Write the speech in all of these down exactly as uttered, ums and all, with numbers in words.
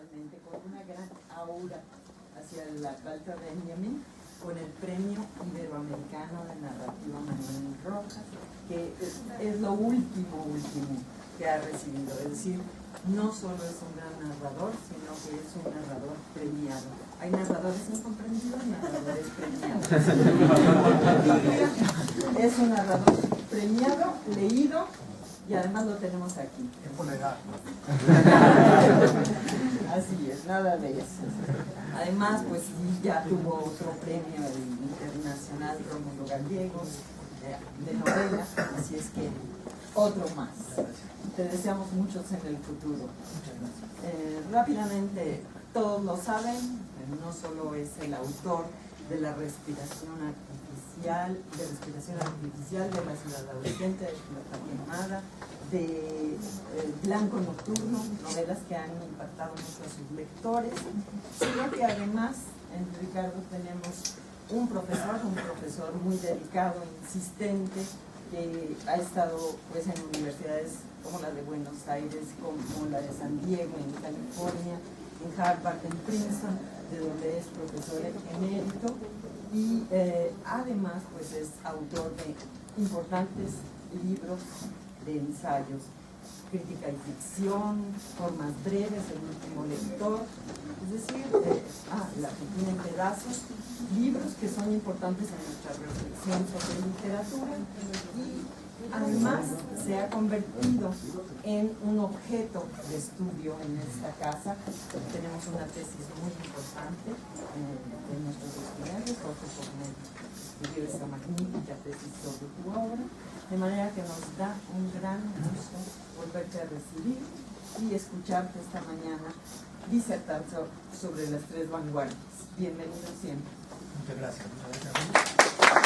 realmente con una gran aura hacia la Walter Benjamin, con el Premio Iberoamericano de Narrativa Manuel Rojas, que es, es lo último, último que ha recibido. Es decir, no solo es un gran narrador, sino que es un narrador premiado. Hay narradores incomprendidos, narradores premiados. Es un narrador premiado, leído, y además lo tenemos aquí. Es por la edad. Así es, nada de eso. Además, pues ya tuvo otro premio internacional, Rómulo Gallegos, de, de novela, así es que otro más. Te deseamos muchos en el futuro. Eh, rápidamente, todos lo saben, no solo es el autor de la respiración artificial, de respiración artificial de la ciudad adolescente, de la quemada, de eh, Blanco Nocturno, novelas que han impactado mucho a sus lectores, sino que además en Ricardo tenemos un profesor, un profesor muy dedicado, insistente, que ha estado pues en universidades como la de Buenos Aires, como, como la de San Diego, en California, en Harvard, en Princeton, de donde es profesor emérito, y eh, además pues es autor de importantes libros de ensayos, Crítica y Ficción, Formas Breves, El Último Lector, es decir, eh, ah, La Argentina en Pedazos, libros que son importantes en nuestra reflexión sobre literatura, y además se ha convertido en un objeto de estudio en esta casa. Tenemos una tesis muy importante eh, de nuestros estudiantes, Jorge Cornet escribió esta magnífica tesis sobre tu obra, de manera que nos da un gran gusto volverte a recibir y escucharte esta mañana disertar so- sobre las tres vanguardias. Bienvenido siempre. Muchas gracias. Muchas gracias.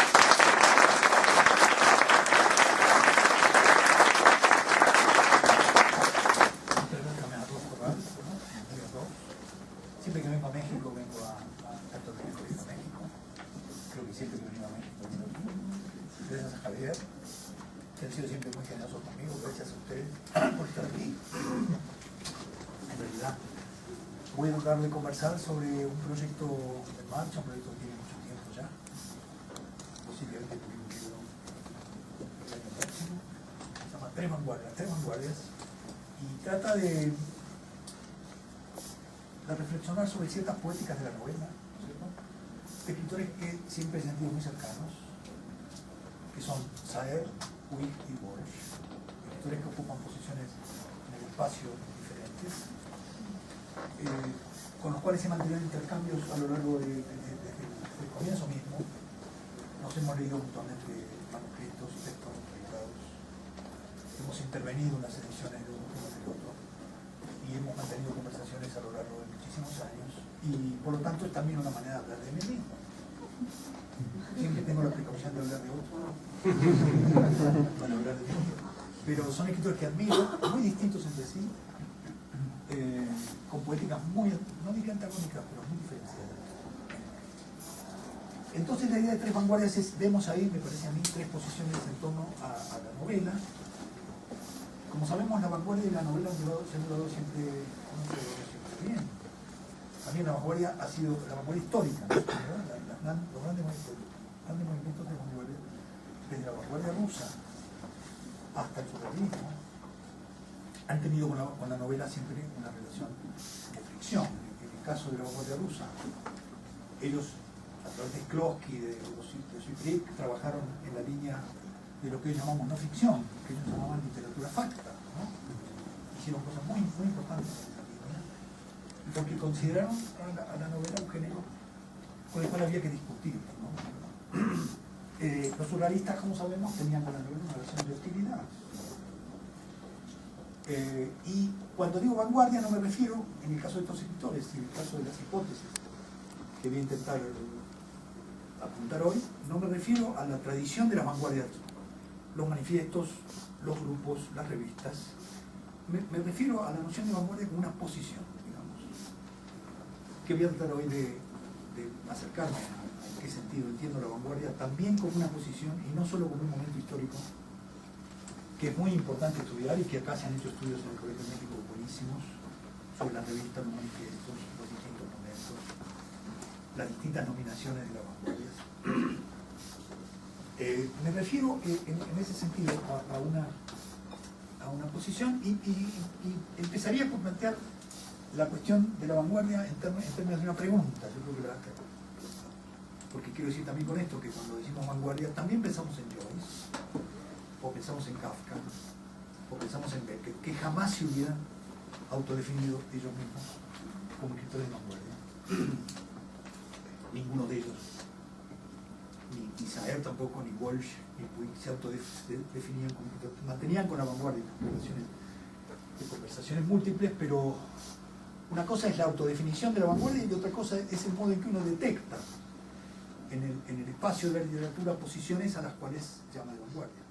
Siempre que vengo a México, vengo a, a Actos de México, a México. Creo que siempre que vengo a México, vengo aquí. Gracias a Javier, que han sido siempre muy generosos conmigo. Gracias a ustedes por estar aquí. En realidad, voy a tratar de conversar sobre un proyecto en marcha, un proyecto que tiene mucho tiempo ya. Posiblemente publique un libro el año próximo. Se llama Tres Vanguardias, Tres Vanguardias. Y trata de de reflexionar sobre ciertas poéticas de la novela, ¿cierto? Escritores que siempre he sentido muy cercanos, que son Saer, Puig y Walsh, escritores que ocupan posiciones en el espacio diferentes, eh, con los cuales se mantuvieron intercambios a lo largo de, de, de, de, desde el comienzo mismo. Nos hemos leído mutuamente manuscritos y textos publicados, hemos intervenido en las ediciones de uno y del otro, y hemos mantenido conversaciones a lo largo de muchísimos años, y por lo tanto es también una manera de hablar de mí mismo. Siempre tengo la precaución de hablar de otro para hablar de mí, pero son escritores que admiro, muy distintos entre sí, eh, con poéticas muy, no diría antagónicas, pero muy diferenciadas. Entonces la idea de Tres Vanguardias es, vemos ahí, me parece a mí, tres posiciones en torno a, a la novela. Como sabemos, la vanguardia y la novela han llevado, se han llevado siempre, no se llevado siempre bien. También la vanguardia ha sido la vanguardia histórica, ¿no? la, la, la, los grandes movimientos, grandes movimientos de vanguardia, desde la vanguardia rusa hasta el surrealismo, han tenido con la, con la novela siempre una relación de fricción. En el caso de la vanguardia rusa, ellos, a través de Klossky, de Suyprik, trabajaron en la línea de lo que ellos llamamos no ficción, que ellos llamaban literatura facta, ¿no? Hicieron cosas muy, muy importantes en esa línea, porque consideraron a la, a la novela un género con el cual había que discutir, ¿no? Eh, los surrealistas, como sabemos, tenían con la novela una relación de hostilidad. Eh, y cuando digo vanguardia no me refiero, en el caso de estos escritores y en el caso de las hipótesis que voy a intentar eh, apuntar hoy, no me refiero a la tradición de las vanguardias, los manifiestos, los grupos, las revistas. Me, me refiero a la noción de vanguardia como una posición, digamos, que voy a tratar hoy de, de acercarme a en qué sentido entiendo la vanguardia también como una posición y no solo como un momento histórico, que es muy importante estudiar y que acá se han hecho estudios en el Colegio de México buenísimos sobre la revista, los manifiestos, los distintos momentos, las distintas nominaciones de las vanguardias. Eh, me refiero eh, en, en ese sentido a, a, una, a una posición y, y, y empezaría por plantear la cuestión de la vanguardia en, term en términos de una pregunta. Yo creo que la, porque quiero decir también con esto que cuando decimos vanguardia también pensamos en Joyce, o pensamos en Kafka, o pensamos en Beckett, que jamás se hubieran autodefinido ellos mismos como escritores de vanguardia. Ninguno de ellos, ni, ni Saer tampoco, ni Walsh, ni Puig se autodefinían como escritores, mantenían con la vanguardia conversaciones, de conversaciones múltiples, pero una cosa es la autodefinición de la vanguardia y otra cosa es el modo en que uno detecta en el, en el espacio de la literatura posiciones a las cuales llama de vanguardia.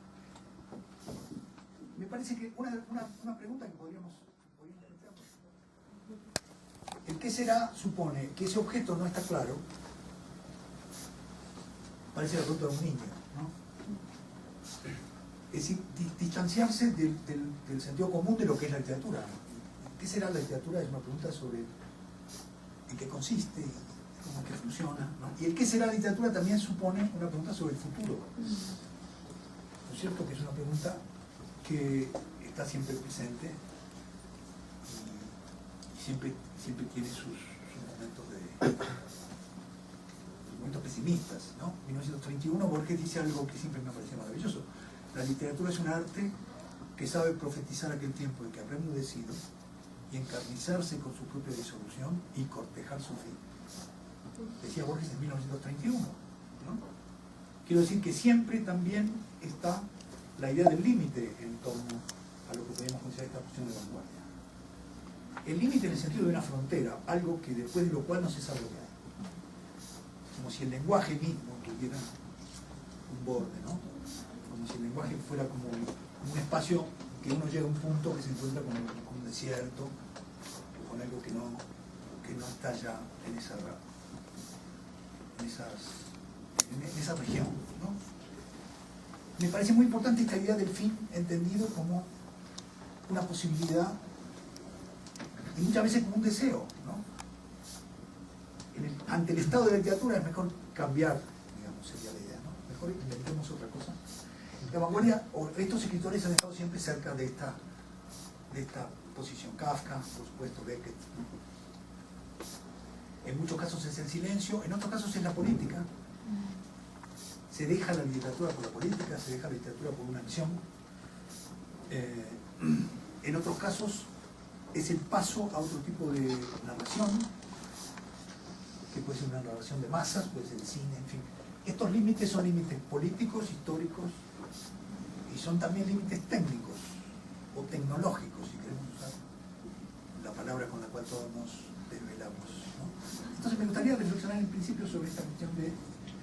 Me parece que una, una, una pregunta que podríamos, podríamos plantear, el qué será supone que ese objeto no está claro, parece la pregunta de un niño, ¿no? Es decir, di, distanciarse del, del, del sentido común de lo que es la literatura. ¿Qué será la literatura? Es una pregunta sobre en qué consiste, cómo que funciona, ¿no? Y el qué será la literatura también supone una pregunta sobre el futuro. ¿No es cierto? Que es una pregunta que está siempre presente y siempre, siempre tiene sus, sus momentos de sus momentos pesimistas, ¿no? mil novecientos treinta y uno Borges dice algo que siempre me ha parecido maravilloso: la literatura es un arte que sabe profetizar aquel tiempo en que habrá enmudecido y encarnizarse con su propia disolución y cortejar su fin. Decía Borges en mil novecientos treinta y uno, ¿no? Quiero decir que siempre también está la idea del límite en torno a lo que podríamos considerar esta cuestión de vanguardia. El límite en el sentido de una frontera, algo que después de lo cual no se sabe lo que hay. Como si el lenguaje mismo tuviera un borde, ¿no? Como si el lenguaje fuera como un espacio que uno llega a un punto que se encuentra con, con un desierto, con algo que no, que no está ya en esa, en esas, en, en esa región, ¿no? Me parece muy importante esta idea del fin entendido como una posibilidad y muchas veces como un deseo, ¿no? En el, ante el estado de la literatura es mejor cambiar, digamos, sería la idea, ¿no? Mejor inventemos otra cosa. La vanguardia, o estos escritores han estado siempre cerca de esta, de esta posición. Kafka, por supuesto, Beckett. En muchos casos es el silencio, en otros casos es la política. Se deja la literatura por la política, se deja la literatura por una acción. Eh, en otros casos es el paso a otro tipo de narración, que puede ser una narración de masas, puede ser el cine, en fin. Estos límites son límites políticos, históricos, y son también límites técnicos o tecnológicos, si queremos usar la palabra con la cual todos nos desvelamos, ¿no? Entonces me gustaría reflexionar en principio sobre esta cuestión de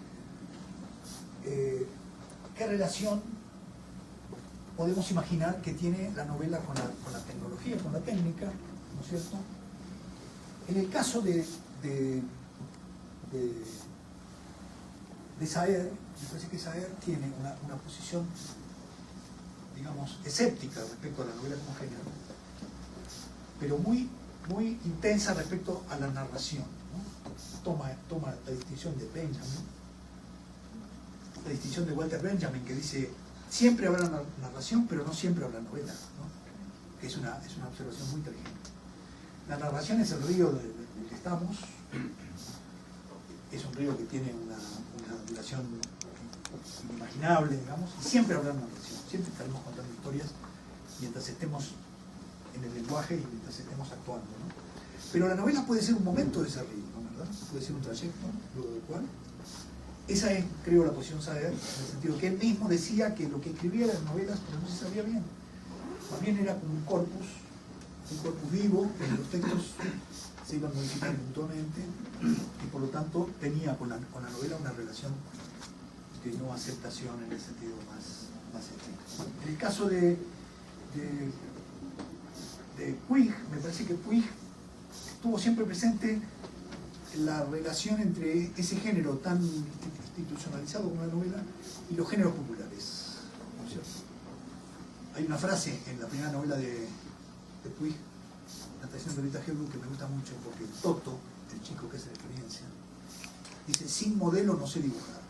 eh, qué relación podemos imaginar que tiene la novela con la, con la tecnología, con la técnica, ¿no es cierto? En el caso de, de, de, de Saer, me parece que Saer tiene una, una posición, digamos, escéptica respecto a la novela como género, pero muy, muy intensa respecto a la narración, ¿no? Toma, toma la distinción de Benjamin, la distinción de Walter Benjamin, que dice: siempre habrá narración, pero no siempre habrá novela, ¿no? Es una, es una observación muy inteligente. La narración es el río del, del que estamos, es un río que tiene una, una duración inimaginable, digamos, y siempre habrá narración, siempre estaremos contando historias mientras estemos en el lenguaje y mientras estemos actuando, ¿no? Pero la novela puede ser un momento de ese río, ¿no? ¿Verdad? Puede ser un trayecto, luego del cual. Esa es, creo, la posición Saer, en el sentido que él mismo decía que lo que escribía eran novelas, pero no se sabía bien. Más bien era como un corpus, un corpus vivo, que los textos se iban modificando mutuamente, y por lo tanto tenía con la, con la novela una relación de no aceptación en el sentido más, más estricto. En el caso de, de, de Puig, me parece que Puig estuvo siempre presente la relación entre ese género tan institucionalizado como la novela y los géneros populares, ¿no es cierto? Hay una frase en la primera novela de, de Puig, La está diciendo Rita Hayworth, que me gusta mucho, porque Toto, el chico que hace la experiencia, dice, sin modelo no sé dibujar.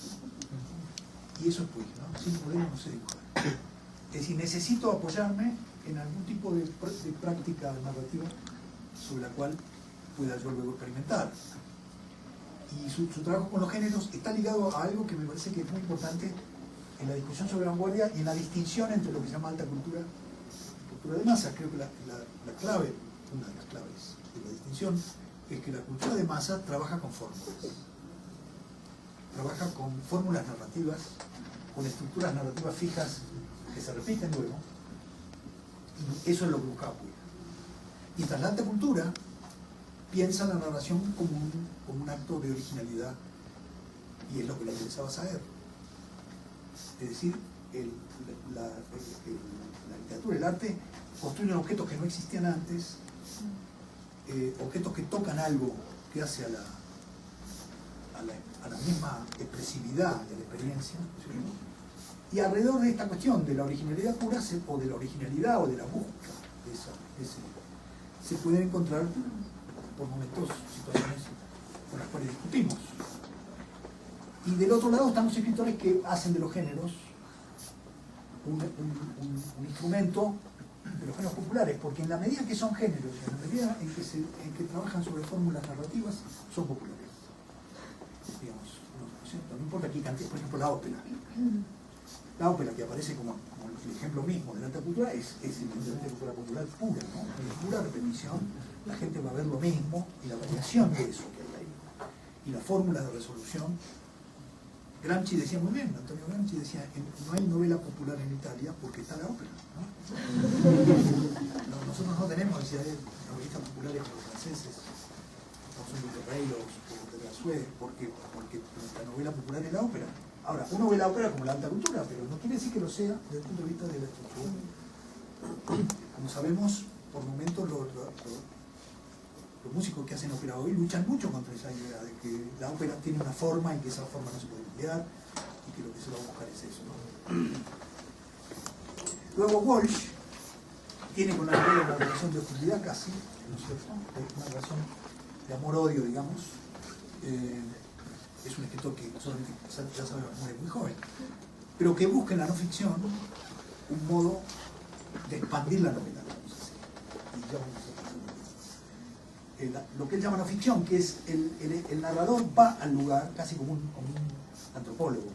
Y eso es pues, ¿no? Sin modelo no sé dibujar. Es decir, necesito apoyarme en algún tipo de, de práctica narrativa sobre la cual pueda yo luego experimentar. Y su, su trabajo con los géneros está ligado a algo que me parece que es muy importante en la discusión sobre vanguardia y en la distinción entre lo que se llama alta cultura y cultura de masa. Creo que la, la, la clave, una de las claves de la distinción, es que la cultura de masa trabaja con fórmulas. Trabaja con fórmulas narrativas, con estructuras narrativas fijas que se repiten luego. Y eso es lo que buscaba Puig. Mientras la alta cultura piensa la narración como un, como un acto de originalidad, y es lo que le interesaba saber. Es decir, el, la, el, el, la literatura, el arte, construyen objetos que no existían antes, eh, objetos que tocan algo que hace a la, a la, a la misma expresividad de la experiencia, ¿sí? Y alrededor de esta cuestión de la originalidad pura, se, o de la originalidad o de la búsqueda de esa, de ese, se pueden encontrar por momentos situaciones con las cuales discutimos. Y del otro lado están los escritores que hacen de los géneros un, un, un, un instrumento de los géneros populares, porque en la medida que son géneros, en la medida en que, se, en que trabajan sobre fórmulas narrativas, son populares. Digamos, no, no importa aquí cante, por ejemplo, la ópera. La ópera, que aparece como, como el ejemplo mismo de la alta cultura, es, es evidentemente cultura popular pura, ¿no? Es pura repetición. La gente va a ver lo mismo y la variación de eso que hay ahí. Y la fórmula de resolución. Gramsci decía muy bien, Antonio Gramsci decía, no hay novela popular en Italia porque está la ópera, ¿no? No, nosotros no tenemos, decía él, novelistas populares como los franceses, como son de Ferreiro o de Garzué, porque, porque la novela popular es la ópera. Ahora, uno ve la ópera como la alta cultura, pero no quiere decir que lo sea desde el punto de vista de la estructura. Como sabemos, por momentos los, los, los músicos que hacen ópera hoy luchan mucho contra esa idea de que la ópera tiene una forma y que esa forma no se puede emplear y que lo que se va a buscar es eso, ¿no? Luego Walsh tiene con la novela una relación de hostilidad casi, ¿no es cierto? Una relación de amor-odio, digamos. Eh, es un escritor que solamente ya sabemos muere muy joven, pero que busca en la no ficción un modo de expandir la novela, vamos a decir. Y ya vamos a el, lo que él llama no ficción, que es el, el, el narrador va al lugar, casi como un, como un antropólogo.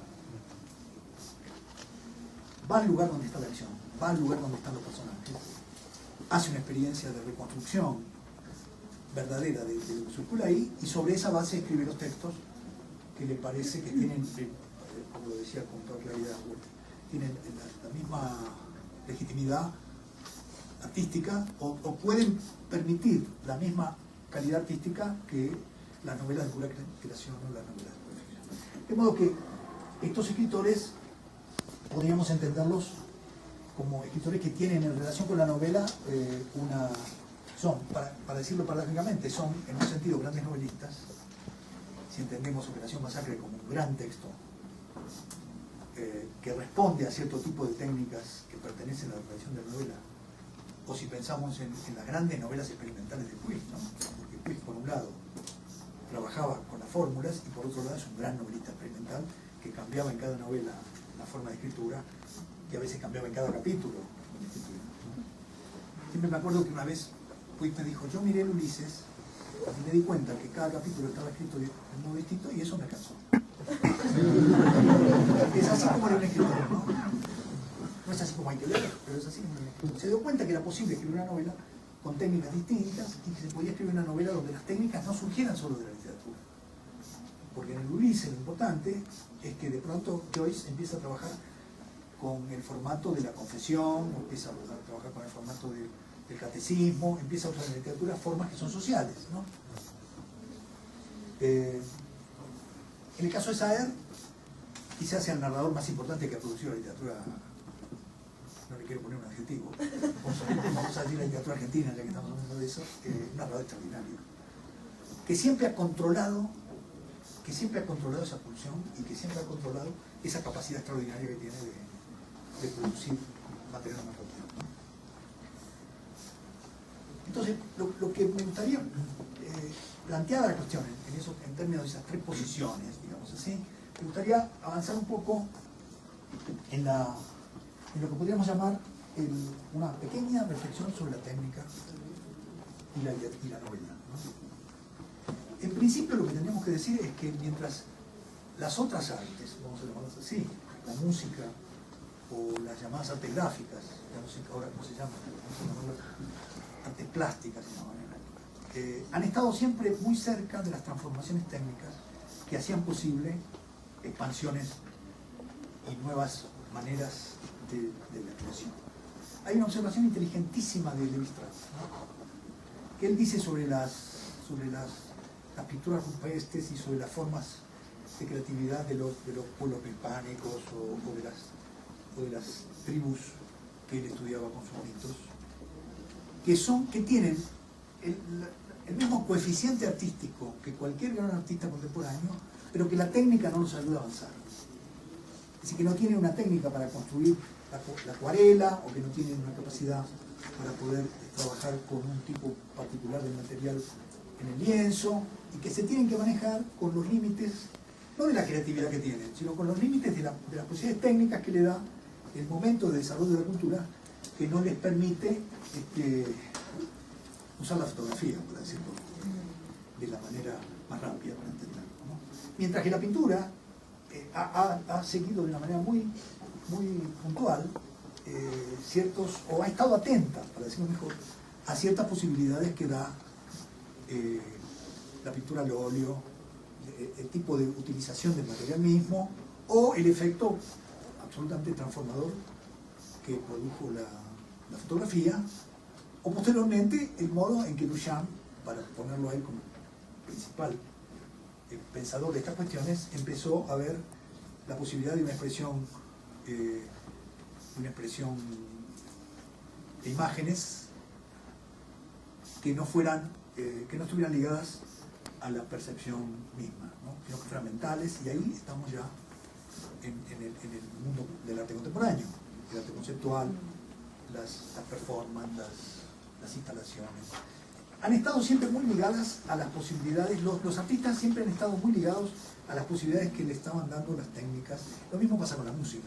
Va al lugar donde está la acción, va al lugar donde están los personajes, hace una experiencia de reconstrucción verdadera de, de lo que circula ahí, y sobre esa base escribe los textos que le parece que tienen, como lo decía con toda claridad, tienen la, la misma legitimidad artística o, o pueden permitir la misma calidad artística que las novelas de pura creación o las novelas de pura ficción. De modo que estos escritores podríamos entenderlos como escritores que tienen en relación con la novela eh, una... son, para, para decirlo paradójicamente, son en un sentido grandes novelistas. Si entendemos Operación Masacre como un gran texto eh, que responde a cierto tipo de técnicas que pertenecen a la tradición de la novela, o si pensamos en, en las grandes novelas experimentales de Puig, ¿no? Porque Puig, por un lado, trabajaba con las fórmulas y por otro lado es un gran novelista experimental que cambiaba en cada novela la forma de escritura y a veces cambiaba en cada capítulo la escritura, ¿no? Siempre me acuerdo que una vez Puig me dijo, yo miré el Ulises y me di cuenta que cada capítulo estaba escrito de un modo distinto y eso me cansó. Es así como era un escritor, ¿no? No es así como hay que leer, pero es así como era un escritor. Se dio cuenta que era posible escribir una novela con técnicas distintas y que se podía escribir una novela donde las técnicas no surgieran solo de la literatura. Porque en el Ulises lo importante es que de pronto Joyce empieza a trabajar con el formato de la confesión, empieza a trabajar con el formato de el catecismo, empieza a usar en la literatura formas que son sociales, ¿no? Eh, en el caso de Saer, quizás sea el narrador más importante que ha producido la literatura, no le quiero poner un adjetivo, vamos a decir la literatura argentina, ya que estamos hablando de eso, eh, un narrador extraordinario, que siempre ha controlado, que siempre ha controlado esa pulsión y que siempre ha controlado esa capacidad extraordinaria que tiene de, de producir material narrativo. Entonces, lo, lo que me gustaría eh, plantear la cuestión en, en, eso, en términos de esas tres posiciones, digamos así, me gustaría avanzar un poco en, la, en lo que podríamos llamar el, una pequeña reflexión sobre la técnica y la, y la novela, ¿no? En principio, lo que tendríamos que decir es que mientras las otras artes, vamos a llamarlas así, la música o las llamadas artes gráficas, la música ahora cómo se llama, artes plásticas, eh, han estado siempre muy cerca de las transformaciones técnicas que hacían posible expansiones y nuevas maneras de, de la creación. Hay una observación inteligentísima de Levi-Strauss, ¿no? Que él dice sobre las, sobre las, las pinturas rupestres y sobre las formas de creatividad de los, de los pueblos prehispánicos o, o, de las, o de las tribus que él estudiaba con sus nietos, que, son, que tienen el, el mismo coeficiente artístico que cualquier gran artista contemporáneo, pero que la técnica no los ayuda a avanzar. Es decir, que no tienen una técnica para construir la, la acuarela, o que no tienen una capacidad para poder trabajar con un tipo particular de material en el lienzo, y que se tienen que manejar con los límites, no de la creatividad que tienen, sino con los límites de, la, de las posibilidades técnicas que le da el momento de desarrollo de la cultura, que no les permite este, usar la fotografía, por decirlo de la manera más rápida para entenderlo, ¿no? Mientras que la pintura eh, ha, ha, ha seguido de una manera muy, muy puntual eh, ciertos, o ha estado atenta, para decirlo mejor, a ciertas posibilidades que da eh, la pintura al óleo, eh, el tipo de utilización del material mismo, o el efecto absolutamente transformador que produjo la, la fotografía, o posteriormente el modo en que Duchamp, para ponerlo ahí como principal eh, pensador de estas cuestiones, empezó a ver la posibilidad de una expresión eh, una expresión de imágenes que no fueran eh, que no estuvieran ligadas a la percepción misma, ¿no? Sino que fueran mentales, y ahí estamos ya en, en, el, en el mundo del arte contemporáneo, el arte conceptual, las, las performances, las, las instalaciones. Han estado siempre muy ligadas a las posibilidades, los, los artistas siempre han estado muy ligados a las posibilidades que le estaban dando las técnicas. Lo mismo pasa con la música,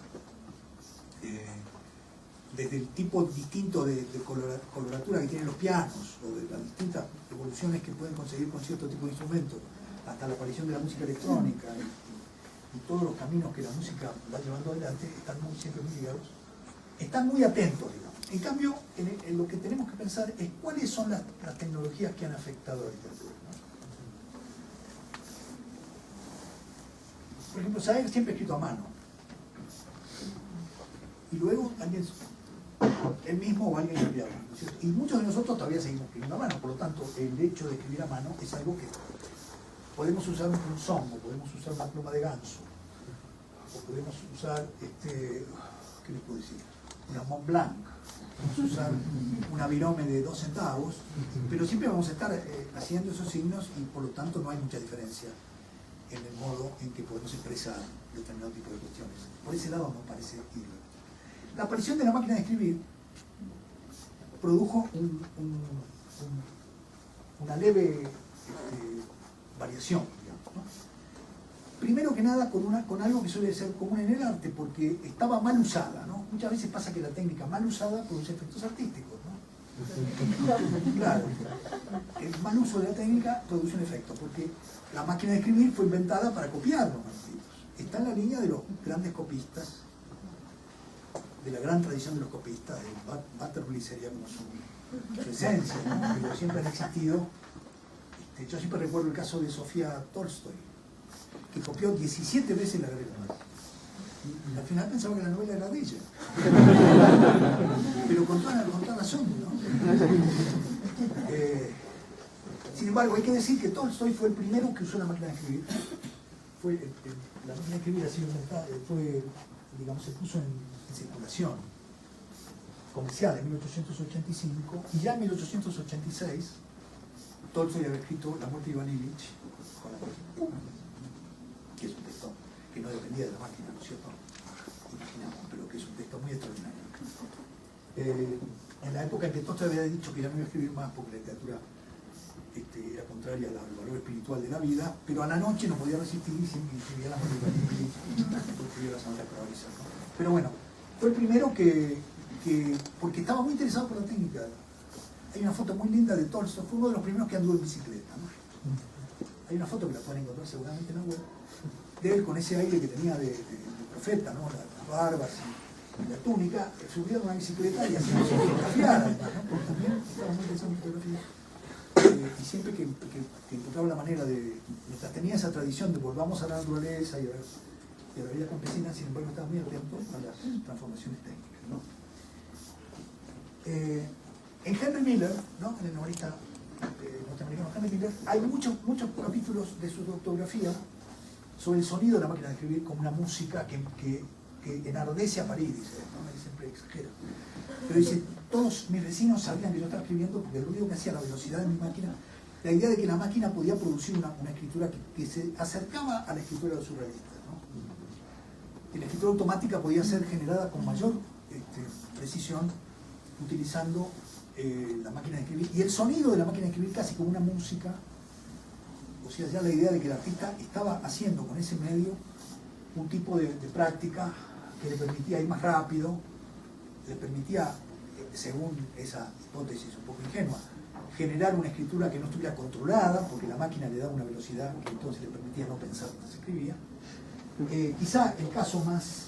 ¿no? Eh, desde el tipo distinto de, de coloratura que tienen los pianos, o de las distintas evoluciones que pueden conseguir con cierto tipo de instrumentos, hasta la aparición de la música electrónica, y, y todos los caminos que la música va llevando adelante, están muy, siempre muy ligados, están muy atentos, digamos. En cambio, en, en lo que tenemos que pensar es cuáles son las, las tecnologías que han afectado a la literatura, ¿no? Por ejemplo, Saer siempre ha escrito a mano, y luego alguien, él mismo o alguien escribió a mano, ¿no es cierto? Y muchos de nosotros todavía seguimos escribiendo a mano, por lo tanto, el hecho de escribir a mano es algo que podemos usar un punzón, o podemos usar una pluma de ganso, o podemos usar, este, ¿qué les puedo decir? Una Mont Blanc, podemos usar una virome de dos centavos, pero siempre vamos a estar eh, haciendo esos signos, y por lo tanto no hay mucha diferencia en el modo en que podemos expresar determinado tipo de cuestiones. Por ese lado no parece ir. La aparición de la máquina de escribir produjo un, un, un, una leve este, variación, digamos, ¿no? Primero que nada con, una, con algo que suele ser común en el arte, porque estaba mal usada, ¿no? Muchas veces pasa que la técnica mal usada produce efectos artísticos, ¿no? Claro, el mal uso de la técnica produce un efecto, porque la máquina de escribir fue inventada para copiar los manuscritos. Está en la línea de los grandes copistas, de la gran tradición de los copistas. Butterfly sería como su, su esencia, ¿no? Pero siempre han existido. Este, yo siempre recuerdo el caso de Sofía Tolstoy, que copió diecisiete veces la Gabriela Márquez. Y al final pensaba que la novela era de ella. Pero con toda, con toda razón, ¿no? Eh, sin embargo, hay que decir que Tolstoy fue el primero que usó la máquina de escribir. Fue, el, el, la máquina de escribir ha sido, fue, digamos, se puso en, en circulación comercial en mil ochocientos ochenta y cinco, y ya en mil ochocientos ochenta y seis Tolstoy había escrito La muerte de Iván Ilich, con la ¡pum!, que es un texto que no dependía de la máquina, ¿no es cierto? Imaginamos, pero que es un texto muy extraordinario. Eh, en la época en que Tolstoy había dicho que ya no iba a escribir más porque la literatura este, era contraria al valor espiritual de la vida, pero a la noche no podía resistir y siempre escribía las novelas y escribía las novelas cabalizas, ¿no? Pero bueno, fue el primero que, que, porque estaba muy interesado por la técnica. Hay una foto muy linda de Tolstoy, fue uno de los primeros que anduvo en bicicleta, ¿no? Hay una foto que la pueden encontrar seguramente en la web, de él con ese aire que tenía de, de, de profeta, ¿no? Las, las barbas y, y la túnica, subía a una bicicleta y hacía fotografiar, además, ¿no? Porque también estaba muy interesado en fotografía. Eh, y siempre que, que, que encontraba la manera de, mientras tenía esa tradición de volvamos a la naturaleza y a, y a la vida campesina, sin embargo estaba muy atento a las transformaciones técnicas, ¿no? Eh, en Henry Miller, ¿no? En el novelista eh, norteamericano Henry Miller, hay muchos, muchos capítulos de su autobiografía sobre el sonido de la máquina de escribir como una música que, que, que enardece a París, dice, ¿no? Él siempre exagera. Pero dice, todos mis vecinos sabían que yo estaba escribiendo porque el ruido que hacía, la velocidad de mi máquina, la idea de que la máquina podía producir una, una escritura que, que se acercaba a la escritura de los surrealistas, ¿no? Y la escritura automática podía ser generada con mayor este, precisión utilizando eh, la máquina de escribir. Y el sonido de la máquina de escribir casi como una música, o sea, ya la idea de que el artista estaba haciendo con ese medio un tipo de, de práctica que le permitía ir más rápido, le permitía, según esa hipótesis un poco ingenua, generar una escritura que no estuviera controlada, porque la máquina le daba una velocidad que entonces le permitía no pensar mientras se escribía. Eh, quizá el caso más,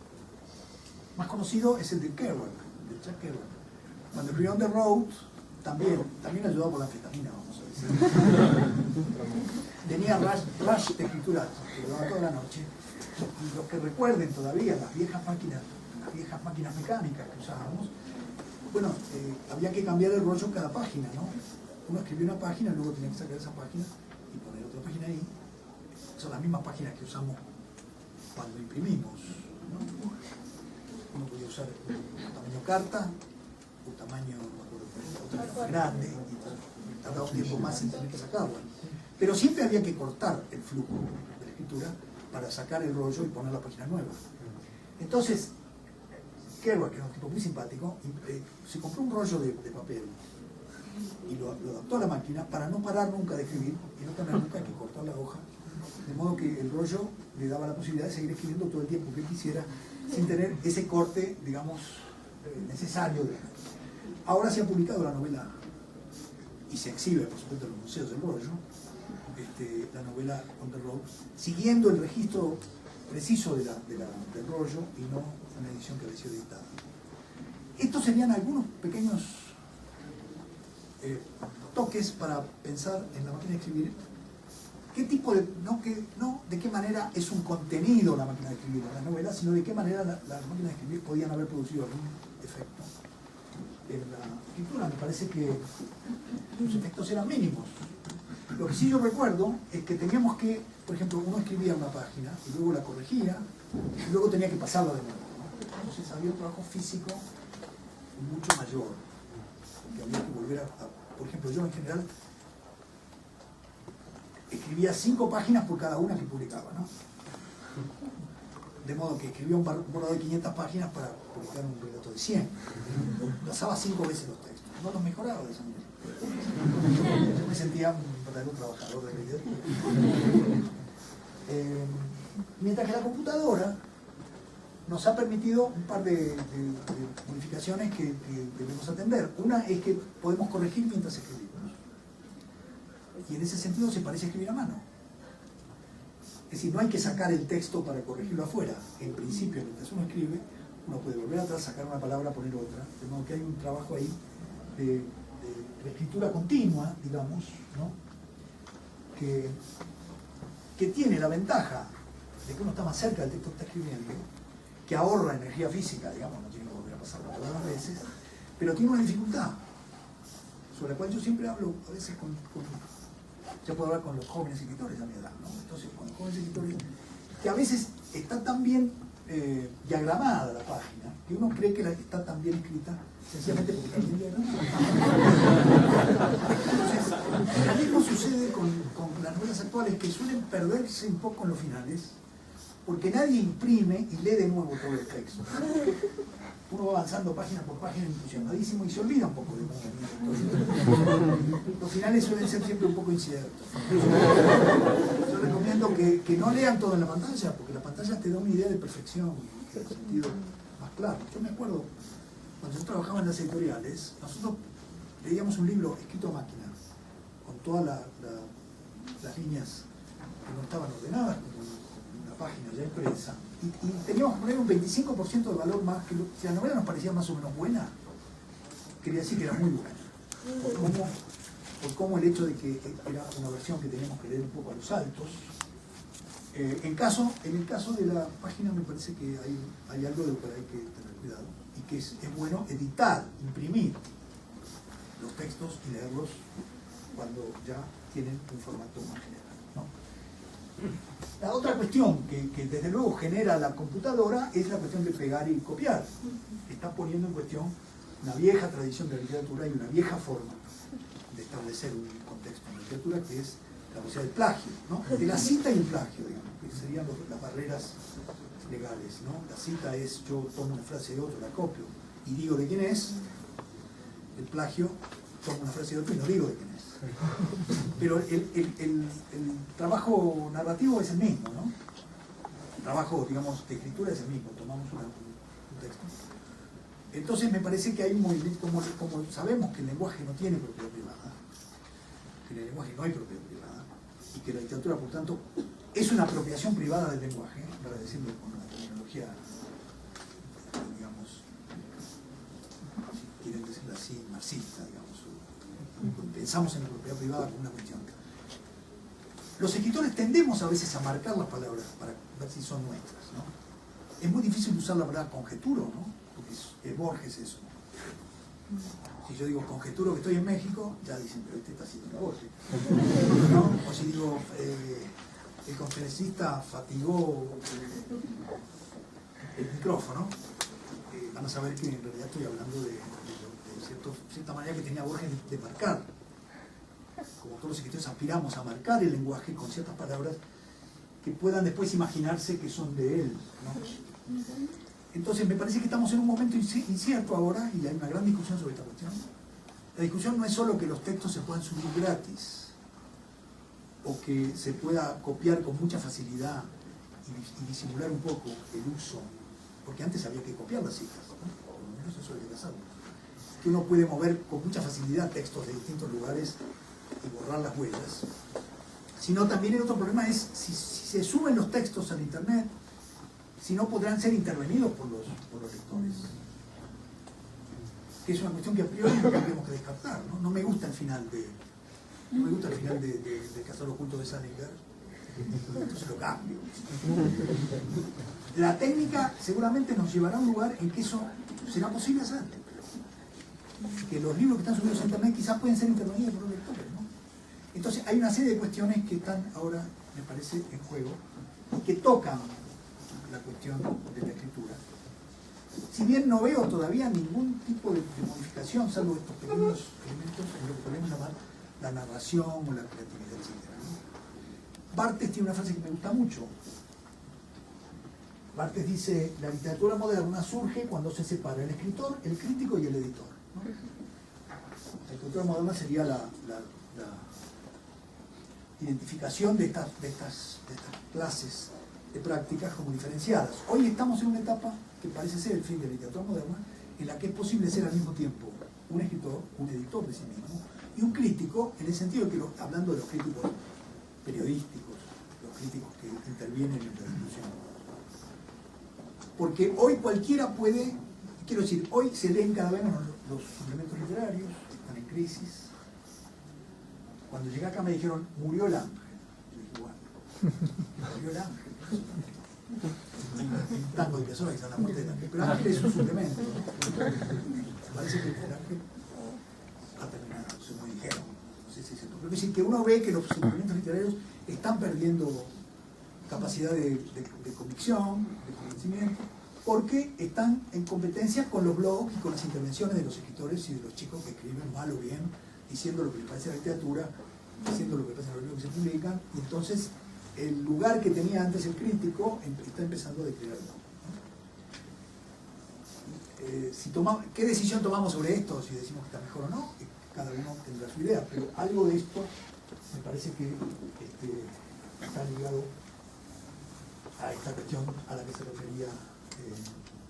más conocido es el de Kerouac, de Jack Kerouac. Cuando escribió On the Road, también, también ayudado por la anfetamina, vamos a decir. Tenía rush, rush de escritura, que duraba toda la noche. Y los que recuerden todavía las viejas máquinas, las viejas máquinas mecánicas que usábamos, bueno, eh, había que cambiar el rollo cada página, ¿no? Uno escribía una página, luego tenía que sacar esa página y poner otra página ahí. Son las mismas páginas que usamos cuando imprimimos, ¿no? Uno podía usar un tamaño carta, un tamaño, no me acuerdo, otro más grande, y tardaba un tiempo más en tener que sacarlo. Pero siempre había que cortar el flujo de la escritura para sacar el rollo y poner la página nueva. Entonces, Kerouac, que era un tipo muy simpático, eh, se compró un rollo de, de papel y lo, lo adaptó a la máquina para no parar nunca de escribir y no tener nunca que cortar la hoja, de modo que el rollo le daba la posibilidad de seguir escribiendo todo el tiempo que él quisiera sin tener ese corte, digamos, eh, necesario. De... Ahora se ha publicado la novela y se exhibe, por supuesto, en los museos del rollo, este, la novela On the Road, siguiendo el registro preciso de la, de la, del rollo y no una edición que había sido editada. Estos serían algunos pequeños eh, toques para pensar en la máquina de escribir. ¿Qué tipo de, no, que, no de qué manera es un contenido la máquina de escribir en la novela, sino de qué manera las la máquinas de escribir podían haber producido algún efecto en la escritura? Me parece que los efectos eran mínimos. Lo que sí yo recuerdo es que teníamos que, por ejemplo, uno escribía una página y luego la corregía y luego tenía que pasarla de nuevo, ¿no? Entonces había un trabajo físico mucho mayor, que había que volver a, a... Por ejemplo, yo en general escribía cinco páginas por cada una que publicaba, ¿no? De modo que escribía un borrador de quinientas páginas para publicar un relato de cien. Pasaba cinco veces los textos. No los mejoraba de esa manera. Yo me sentía un verdadero trabajador de literatura. Eh, mientras que la computadora nos ha permitido un par de, de, de modificaciones que, que debemos atender. Una es que podemos corregir mientras escribimos. Y en ese sentido se parece a escribir a mano. Es decir, no hay que sacar el texto para corregirlo afuera. En principio, mientras uno escribe, uno puede volver atrás, sacar una palabra, poner otra. De modo que hay un trabajo ahí de, de, de escritura continua, digamos, ¿no? que, que tiene la ventaja de que uno está más cerca del texto que está escribiendo, que ahorra energía física, digamos, no tiene que volver a pasar todas las veces, pero tiene una dificultad, sobre la cual yo siempre hablo a veces con... con ya puedo hablar con los jóvenes escritores a mi edad, ¿no? Entonces, con los jóvenes escritores, que a veces está tan bien eh, diagramada la página, que uno cree que la, está tan bien escrita, sencillamente porque está bien diagramada. Entonces, lo mismo sucede con, con las novelas actuales, que suelen perderse un poco en los finales, porque nadie imprime y lee de nuevo todo el texto. Uno va avanzando página por página entusiasmadísimo y se olvida un poco de movimiento. Los finales suelen ser siempre un poco inciertos. Yo recomiendo que, que no lean todo en la pantalla, porque la pantalla te da una idea de perfección, en el sentido más claro. Yo me acuerdo, cuando yo trabajaba en las editoriales, nosotros leíamos un libro escrito a máquina, con todas la, la, las líneas que no estaban ordenadas, como una página ya impresa, y, y teníamos que poner un veinticinco por ciento de valor más, que lo, si la novela nos parecía más o menos buena, quería decir que era muy buena, por cómo, por cómo el hecho de que era una versión que teníamos que leer un poco a los saltos. Eh, en, caso, en el caso de la página me parece que hay, hay algo de lo que hay que tener cuidado, y que es, es bueno editar, imprimir los textos y leerlos cuando ya tienen un formato más general, ¿no? La otra cuestión que, que desde luego genera la computadora es la cuestión de pegar y copiar. Está poniendo en cuestión una vieja tradición de la literatura y una vieja forma de establecer un contexto en la literatura, que es la posibilidad del plagio, ¿no? De la cita y el plagio, digamos, que serían los, las barreras legales, ¿no? La cita es yo tomo una frase de otro, la copio y digo de quién es. El plagio, tomo una frase de otro y no digo de quién es. Pero el, el, el, el trabajo narrativo es el mismo, ¿no? El trabajo, digamos, de escritura es el mismo. Tomamos una, un texto. Entonces me parece que hay un movimiento, como, como sabemos que el lenguaje no tiene propiedad privada, que en el lenguaje no hay propiedad privada, y que la literatura, por tanto, es una apropiación privada del lenguaje, para decirlo con una terminología, digamos, si quieren decirlo así, marxista, digamos. Pensamos en la propiedad privada como una cuestión. Los escritores tendemos a veces a marcar las palabras para ver si son nuestras, ¿no? Es muy difícil usar la palabra conjeturo, ¿no? Porque es, es Borges eso. Si yo digo conjeturo que estoy en México, ya dicen, pero este está haciendo una Borges, ¿no? O si digo eh, el conferencista fatigó el, el micrófono, eh, van a saber que en realidad estoy hablando de, de, de cierto, cierta manera que tenía Borges de, de marcar. Como todos los escritores aspiramos a marcar el lenguaje con ciertas palabras que puedan después imaginarse que son de él, ¿no? Entonces me parece que estamos en un momento incierto ahora y hay una gran discusión sobre esta cuestión. La discusión no es solo que los textos se puedan subir gratis o que se pueda copiar con mucha facilidad y, y disimular un poco el uso, porque antes había que copiar las citas, ¿no? Por lo menos eso hay que hacerlo. Que uno puede mover con mucha facilidad textos de distintos lugares y borrar las huellas, sino también el otro problema es si, si se suben los textos al internet, si no podrán ser intervenidos por los, por los lectores, que es una cuestión que a priori no tendríamos que descartar, ¿no? No me gusta el final de no me gusta el final de, de, de Cazador Oculto de Salinger, entonces lo cambio. La técnica seguramente nos llevará a un lugar en que eso será posible hacer, que los libros que están subidos a internet quizás pueden ser intervenidos por los lectores, ¿no? Entonces hay una serie de cuestiones que están ahora, me parece, en juego y que tocan la cuestión de la escritura. Si bien no veo todavía ningún tipo de, de modificación, salvo estos pequeños elementos en lo que podemos llamar la narración o la creatividad, etcétera, ¿no? Barthes tiene una frase que me gusta mucho. Barthes dice, la literatura moderna surge cuando se separa el escritor, el crítico y el editor, ¿no? La literatura moderna sería la, la, la identificación de estas, de, estas, de estas clases de prácticas como diferenciadas. Hoy estamos en una etapa que parece ser el fin de la literatura moderna, en la que es posible ser al mismo tiempo un escritor, un editor de sí mismo, y un crítico, en el sentido de que, lo, hablando de los críticos periodísticos, los críticos que intervienen en la discusión. Porque hoy cualquiera puede, quiero decir, hoy se leen cada vez menos los suplementos literarios, están en crisis. Cuando llegué acá me dijeron, murió el ángel. Yo dije, bueno, murió el ángel. Un tango de Piazzolla que está en la muerte del ángel. Pero el ángel es un suplemento, ¿no? Parece que el ángel ha terminado, se me dijeron. No sé si es cierto. Pero es decir, que uno ve que los suplementos literarios están perdiendo capacidad de, de, de convicción, de convencimiento, porque están en competencia con los blogs y con las intervenciones de los escritores y de los chicos que escriben mal o bien, diciendo lo que les parece a la literatura, diciendo lo que les parece a los libros que se publican, y entonces el lugar que tenía antes el crítico está empezando a declinar. Eh, si toma, ¿qué decisión tomamos sobre esto? Si decimos que está mejor o no, cada uno tendrá su idea, pero algo de esto me parece que este, está ligado a esta cuestión a la que se refería eh,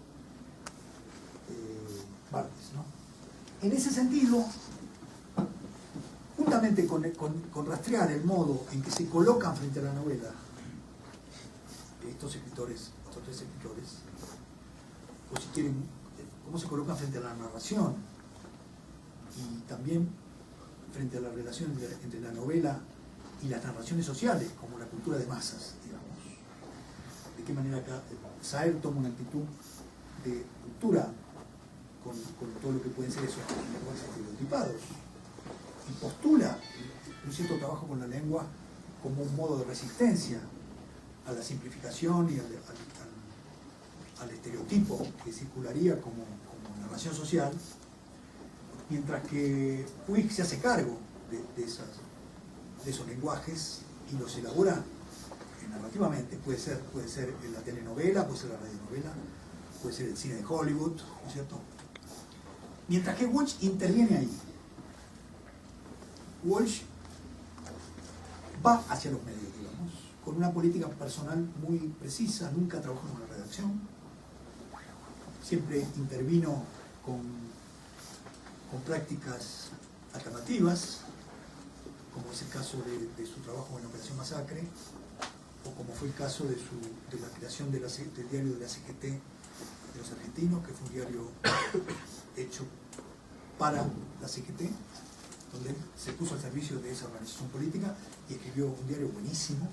eh, Barthes, ¿no? En ese sentido, juntamente con, con, con rastrear el modo en que se colocan frente a la novela estos escritores, estos tres escritores, o si quieren, cómo se colocan frente a la narración y también frente a la relación entre, entre la novela y las narraciones sociales, como la cultura de masas, digamos. De qué manera acá Saer toma una actitud de ruptura con, con todo lo que pueden ser esos lenguajes estereotipados y postula un cierto trabajo con la lengua como un modo de resistencia a la simplificación y al, al, al, al estereotipo que circularía como, como narración social, mientras que Puig se hace cargo de, de, esas, de esos lenguajes y los elabora eh, narrativamente. Puede ser, puede ser la telenovela, puede ser la radionovela, puede ser el cine de Hollywood, ¿no es cierto? Mientras que Walsh interviene ahí. Walsh va hacia los medios, digamos, con una política personal muy precisa, nunca trabajó en una redacción, siempre intervino con, con prácticas alternativas, como es el caso de, de su trabajo en Operación Masacre, o como fue el caso de, su, de la creación de la, del diario de la C G T de los argentinos, que fue un diario hecho para la C G T, donde se puso al servicio de esa organización política y escribió un diario buenísimo,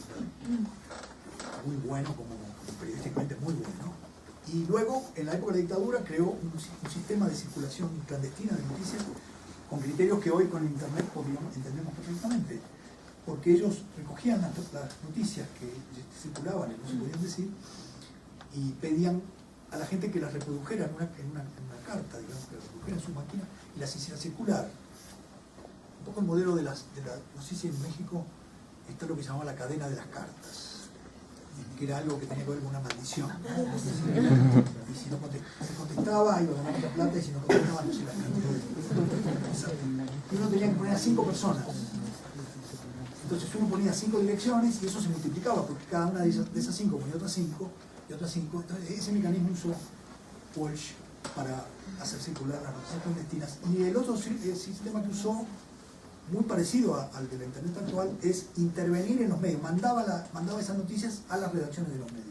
muy bueno, como, como periodísticamente muy bueno. Y luego, en la época de la dictadura, creó un, un sistema de circulación clandestina de noticias con criterios que hoy con el internet podríamos, entendemos perfectamente, porque ellos recogían las, las noticias que circulaban y no se podían decir y pedían a la gente que las reprodujera en una, en una, en una carta, digamos, que las reprodujera en su máquina y las hiciera circular. Un poco el modelo de las, de la, no sé si en México está lo que se llamaba la cadena de las cartas, que era algo que tenía que ver con una maldición, ¿no? Y si no contestaba, se contestaba, iba a ganar mucha plata, y si no contestaba, no se la cantó. Y uno tenía que poner a cinco personas. Entonces uno ponía cinco direcciones y eso se multiplicaba, porque cada una de esas, de esas cinco ponía otras cinco, y otras cinco. Entonces ese mecanismo usó Walsh para hacer circular las noticias clandestinas. Y el otro el sistema que usó, muy parecido a, al de la internet actual, es intervenir en los medios. Mandaba, la, mandaba esas noticias a las redacciones de los medios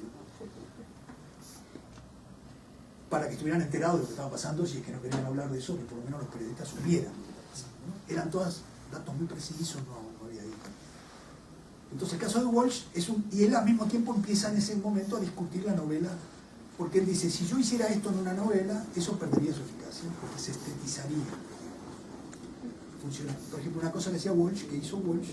para que estuvieran enterados de lo que estaba pasando, si es que no querían hablar de eso, que por lo menos los periodistas supieran, ¿no? Eran todos datos muy precisos, no, no había ahí. Entonces el caso de Walsh es un... y él al mismo tiempo empieza en ese momento a discutir la novela, porque él dice, si yo hiciera esto en una novela, eso perdería su eficacia, porque se estetizaría. Funciona. Por ejemplo, una cosa que hacía Walsh, que hizo Walsh,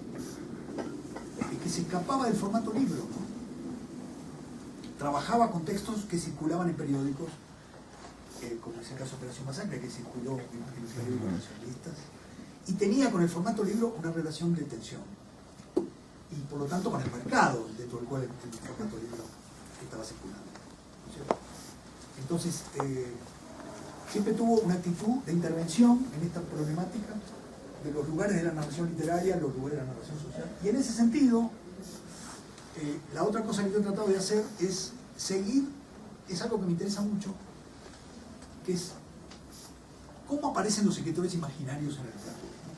es que se escapaba del formato libro, ¿no? Trabajaba con textos que circulaban en periódicos, eh, como es el caso de Operación Masacre, que circuló en, en los periódicos nacionalistas, y tenía con el formato libro una relación de tensión, y por lo tanto con el mercado dentro del cual el, el formato libro estaba circulando, ¿no es cierto? Entonces, eh, siempre tuvo una actitud de intervención en esta problemática de los lugares de la narración literaria, los lugares de la narración social. Y en ese sentido, eh, la otra cosa que yo he tratado de hacer es seguir, es algo que me interesa mucho, que es cómo aparecen los escritores imaginarios en el teatro, ¿no?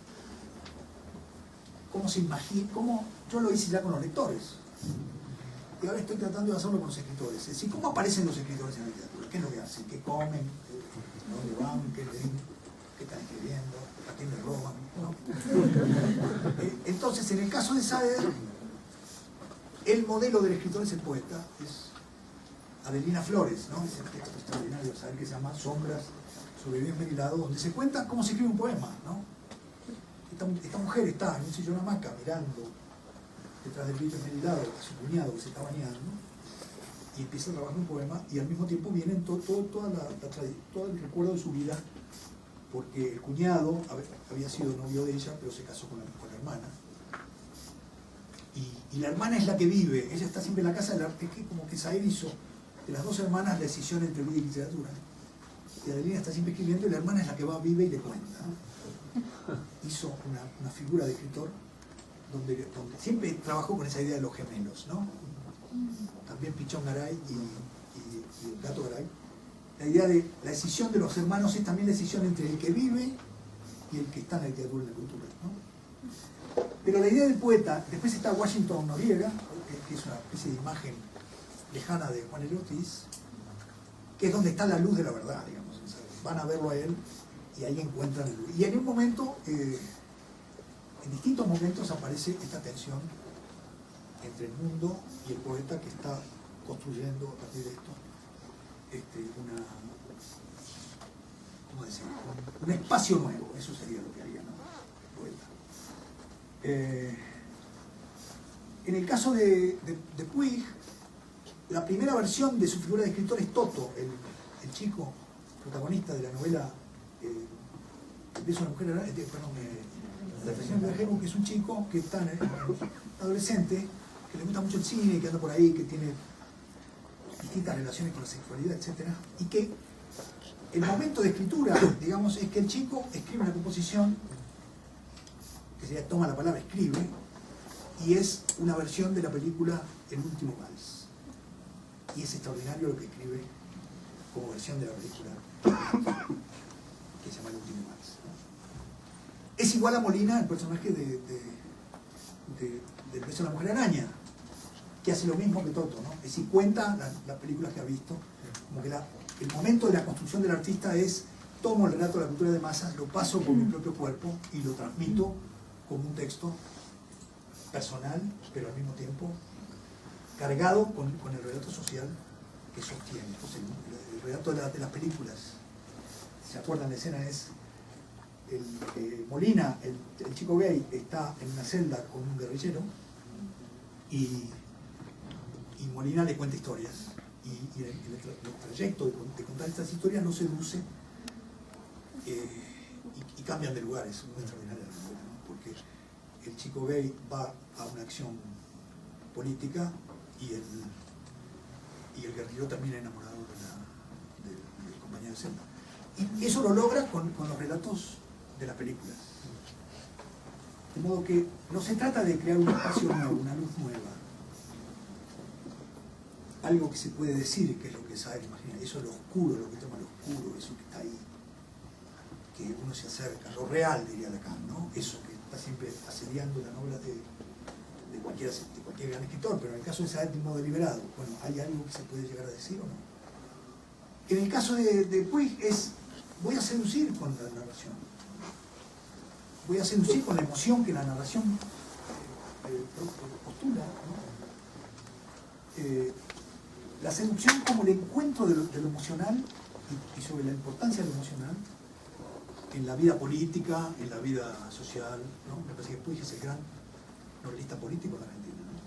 Cómo se imagina, cómo, yo lo hice ya con los lectores, y ahora estoy tratando de hacerlo con los escritores. Es decir, ¿cómo aparecen los escritores en el teatro? ¿Qué es lo que hacen? ¿Qué comen? ¿Dónde van? ¿Qué leen? ¿Qué están escribiendo? ¿A quién le roban? ¿No? Eh, entonces, en el caso de Saer, el modelo del escritor es el poeta, es Adelina Flores, ¿no? Es el texto extraordinario de Saer que se llama Sombras sobre bien venilado, donde se cuenta cómo se escribe un poema, ¿no? Esta, esta mujer está en un sillón hamaca mirando detrás del vidrio esmerilado a su cuñado que se está bañando, y empieza a trabajar un poema, y al mismo tiempo viene todo, todo, toda la, la todo el recuerdo de su vida, porque el cuñado había sido novio de ella, pero se casó con la, con la hermana, y, y la hermana es la que vive, ella está siempre en la casa de la, es que como que Saed hizo de las dos hermanas la decisión entre vida y literatura, y Adelina está siempre escribiendo y la hermana es la que va, vive y le cuenta, ¿no? Hizo una, una figura de escritor donde, donde siempre trabajó con esa idea de los gemelos, ¿no? También Pichón Garay y, y, y el Gato Garay. La idea de la decisión de los hermanos es también la decisión entre el que vive y el que está en la literatura y la cultura, ¿no? Pero la idea del poeta, después está Washington Noriega, que es una especie de imagen lejana de Juan L. Ortiz, que es donde está la luz de la verdad, digamos. O sea, van a verlo a él y ahí encuentran el luz. Y en un momento, eh, en distintos momentos aparece esta tensión entre el mundo y el poeta que está construyendo a partir de esto este, una, ¿cómo decir? Un espacio nuevo, eso sería lo que haría, ¿no? El poeta. Eh, en el caso de, de, de Puig, la primera versión de su figura de escritor es Toto, el, el chico protagonista de la novela eh, El beso de la mujer, eh, perdón, eh, La expresión de Vergemo, que es un chico que está en, en, adolescente, que le gusta mucho el cine, que anda por ahí, que tiene distintas relaciones con la sexualidad, etcétera, y que el momento de escritura, digamos, es que el chico escribe una composición, que se toma la palabra escribe, y es una versión de la película El último vals. Y es extraordinario lo que escribe como versión de la película que se llama El último vals, ¿no? Es igual a Molina, el personaje de, de, de, del beso de la mujer araña, que hace lo mismo que Toto, ¿no? Es decir, cuenta las, las películas que ha visto, como que la, el momento de la construcción del artista es: tomo el relato de la cultura de masas, lo paso por mi propio cuerpo y lo transmito como un texto personal, pero al mismo tiempo cargado con, con el relato social que sostiene. Entonces, el, el relato de, la, de las películas, si se acuerdan, la escena es el, eh, Molina, el, el chico gay, está en una celda con un guerrillero y, y Molina le cuenta historias, y, y el, el, el trayecto de, de contar estas historias lo seduce eh, y, y cambian de lugar. Es muy extraordinaria la novela, ¿no? Porque el chico gay va a una acción política y el, y el guerrillero termina enamorado de la, de, del compañero de celda. Y eso lo logra con, con los relatos de las películas. De modo que no se trata de crear un espacio nuevo, una luz nueva. Algo que se puede decir, que es lo que Saed imagina, eso es lo oscuro, lo que toma lo oscuro, eso que está ahí, que uno se acerca, lo real, diría Lacan, ¿no? Eso que está siempre asediando la novela de, de, cualquier, de cualquier gran escritor, pero en el caso de Saed de un modo deliberado. Bueno, ¿hay algo que se puede llegar a decir o no? En el caso de, de Puig es: voy a seducir con la narración, voy a seducir con la emoción que la narración eh, eh, postula, ¿no? Eh, la seducción como el encuentro de lo, de lo emocional y, y sobre la importancia de lo emocional en la vida política, en la vida social, ¿no? Me parece que Puig es el gran novelista político de la Argentina, ¿no?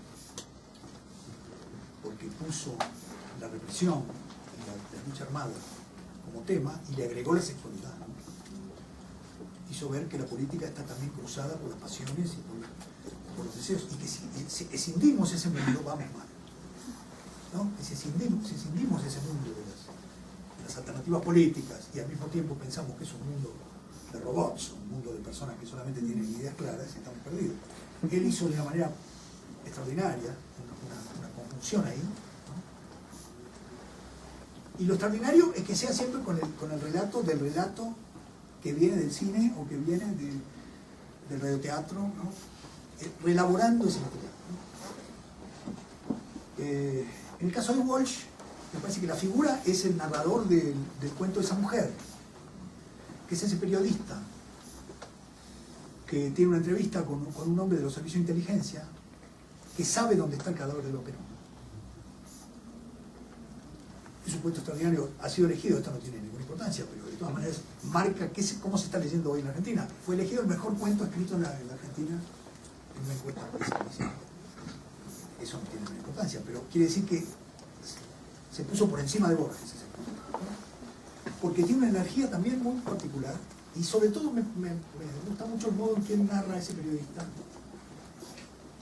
Porque puso la represión y la, la lucha armada como tema y le agregó la sexualidad, ¿no? Hizo ver que la política está también cruzada por las pasiones y por, por los deseos, y que si, si escindimos ese mundo vamos mal, ¿no? Y si escindimos, si escindimos ese mundo de las, de las alternativas políticas y al mismo tiempo pensamos que es un mundo de robots, un mundo de personas que solamente tienen ideas claras, estamos perdidos. Él hizo de una manera extraordinaria una, una, una conjunción ahí, ¿no? Y lo extraordinario es que sea siempre con el, con el relato del relato que viene del cine o que viene de, del radioteatro, ¿no? Eh, reelaborando ese material, ¿no? Eh, en el caso de Walsh, me parece que la figura es el narrador del, del cuento de esa mujer, que es ese periodista que tiene una entrevista con, con un hombre de los servicios de inteligencia que sabe dónde está el cadáver de López. Es un cuento extraordinario, ha sido elegido, esto no tiene ninguna importancia, pero de todas maneras marca qué se, cómo se está leyendo hoy en la Argentina. Fue elegido el mejor cuento escrito en la, en la Argentina en una encuesta. Eso no tiene ninguna importancia, pero quiere decir que se puso por encima de Borges ese cuento, ¿no? Porque tiene una energía también muy particular, y sobre todo me, me, me gusta mucho el modo en que él narra a ese periodista,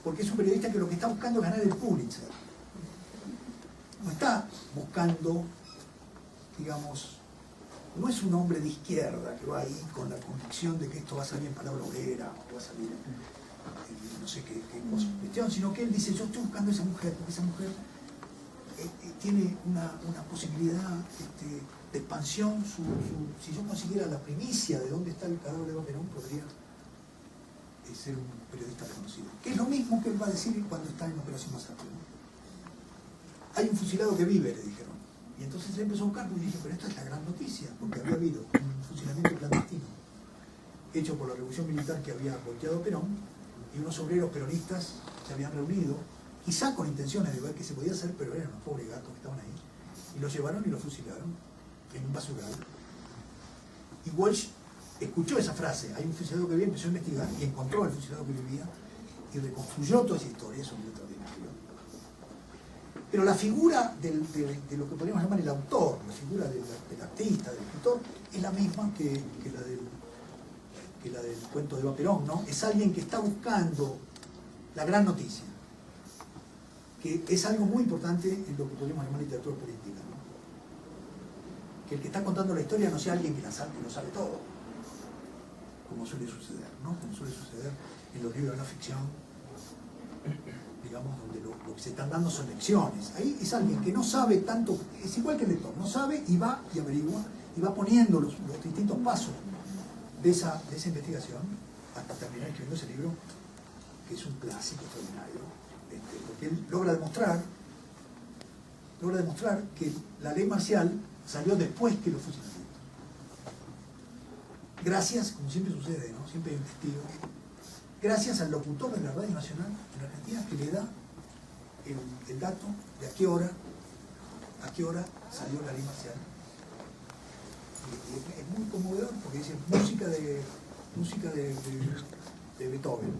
porque es un periodista que lo que está buscando es ganar el Pulitzer. No está buscando, digamos, no es un hombre de izquierda que va ahí con la convicción de que esto va a salir en palabra obrera o va a salir en, en no sé qué, qué cosa, cuestión, sino que él dice, yo estoy buscando a esa mujer, porque esa mujer eh, eh, tiene una, una posibilidad este, de expansión. Su, su, si yo consiguiera la primicia de dónde está el cadáver de Eva Perón, podría eh, ser un periodista reconocido. Que es lo mismo que él va a decir cuando está en Operación Masacre, ¿no? Hay un fusilado que vive, le dijeron. Y entonces él empezó a buscar, y dije, pero esta es la gran noticia, porque había habido un fusilamiento clandestino hecho por la revolución militar que había volteado a Perón, y unos obreros peronistas se habían reunido, quizá con intenciones de ver qué se podía hacer, pero eran unos pobres gatos que estaban ahí, y los llevaron y los fusilaron en un basural. Y Walsh escuchó esa frase, hay un fusilado que vivía, empezó a investigar, y encontró al fusilado que vivía, y reconstruyó toda esa historia. Eso es muy extraordinario. Pero la figura del, de, de lo que podríamos llamar el autor, la figura del, del artista, del escritor, es la misma que, que, la del, que la del cuento de Eva Perón, ¿no? Es alguien que está buscando la gran noticia, que es algo muy importante en lo que podríamos llamar literatura política, ¿no? Que el que está contando la historia no sea alguien que, la sabe, que lo sabe todo, como suele suceder, ¿no? Como suele suceder en los libros de la ficción, digamos, donde lo, lo que se están dando son lecciones. Ahí es alguien que no sabe tanto, es igual que el lector, no sabe y va y averigua y va poniendo los, los distintos pasos de esa, de esa investigación hasta terminar escribiendo ese libro, que es un clásico extraordinario, este, porque él logra demostrar logra demostrar que la ley marcial salió después que los fusilamientos. Gracias, como siempre sucede, ¿no? Siempre hay un testigo. Gracias al locutor de la Radio Nacional en Argentina que le da el, el dato de a qué hora a qué hora salió la ley marcial. Y, y es muy conmovedor porque dice música de música de, de, de Beethoven,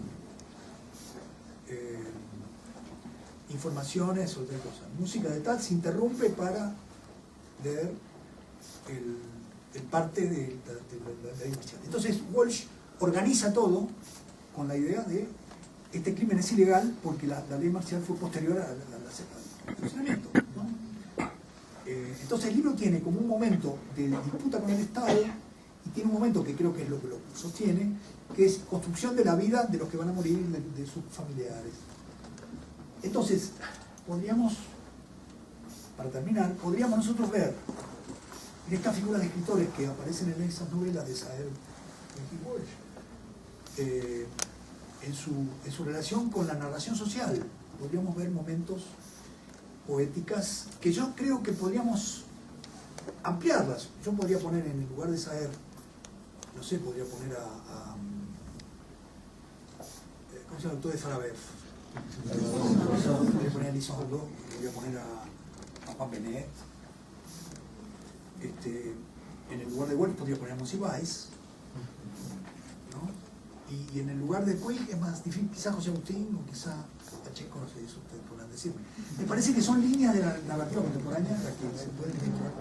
eh, informaciones o otra cosa, música de tal, se interrumpe para leer el, el parte de, de, de, de la ley marcial. Entonces Walsh organiza todo con la idea de este crimen es ilegal porque la, la ley marcial fue posterior al, al, al funcionamiento, ¿no? Eh, entonces el libro tiene como un momento de disputa con el Estado y tiene un momento que creo que es lo que lo sostiene, que es construcción de la vida de los que van a morir, de, de sus familiares. Entonces, podríamos, para terminar, podríamos nosotros ver en estas figuras de escritores que aparecen en esas novelas de Saer y Walsh, Eh, en, su, en su relación con la narración social, podríamos ver momentos poéticas que yo creo que podríamos ampliarlas. Yo podría poner en el lugar de Saer, no sé, podría poner a, a ¿cómo se llama el autor de Farabev? Podría poner a Elizondo, podría poner a, a Juan Benet. Este, en el lugar de Walsh podría poner a Monsiváis, ¿no? Y, y en el lugar de Puig es más difícil, quizá José Agustín o quizá Pacheco, no sé, eso ustedes podrán decirme. Me parece que son líneas de la narrativa contemporánea las que se pueden encontrar.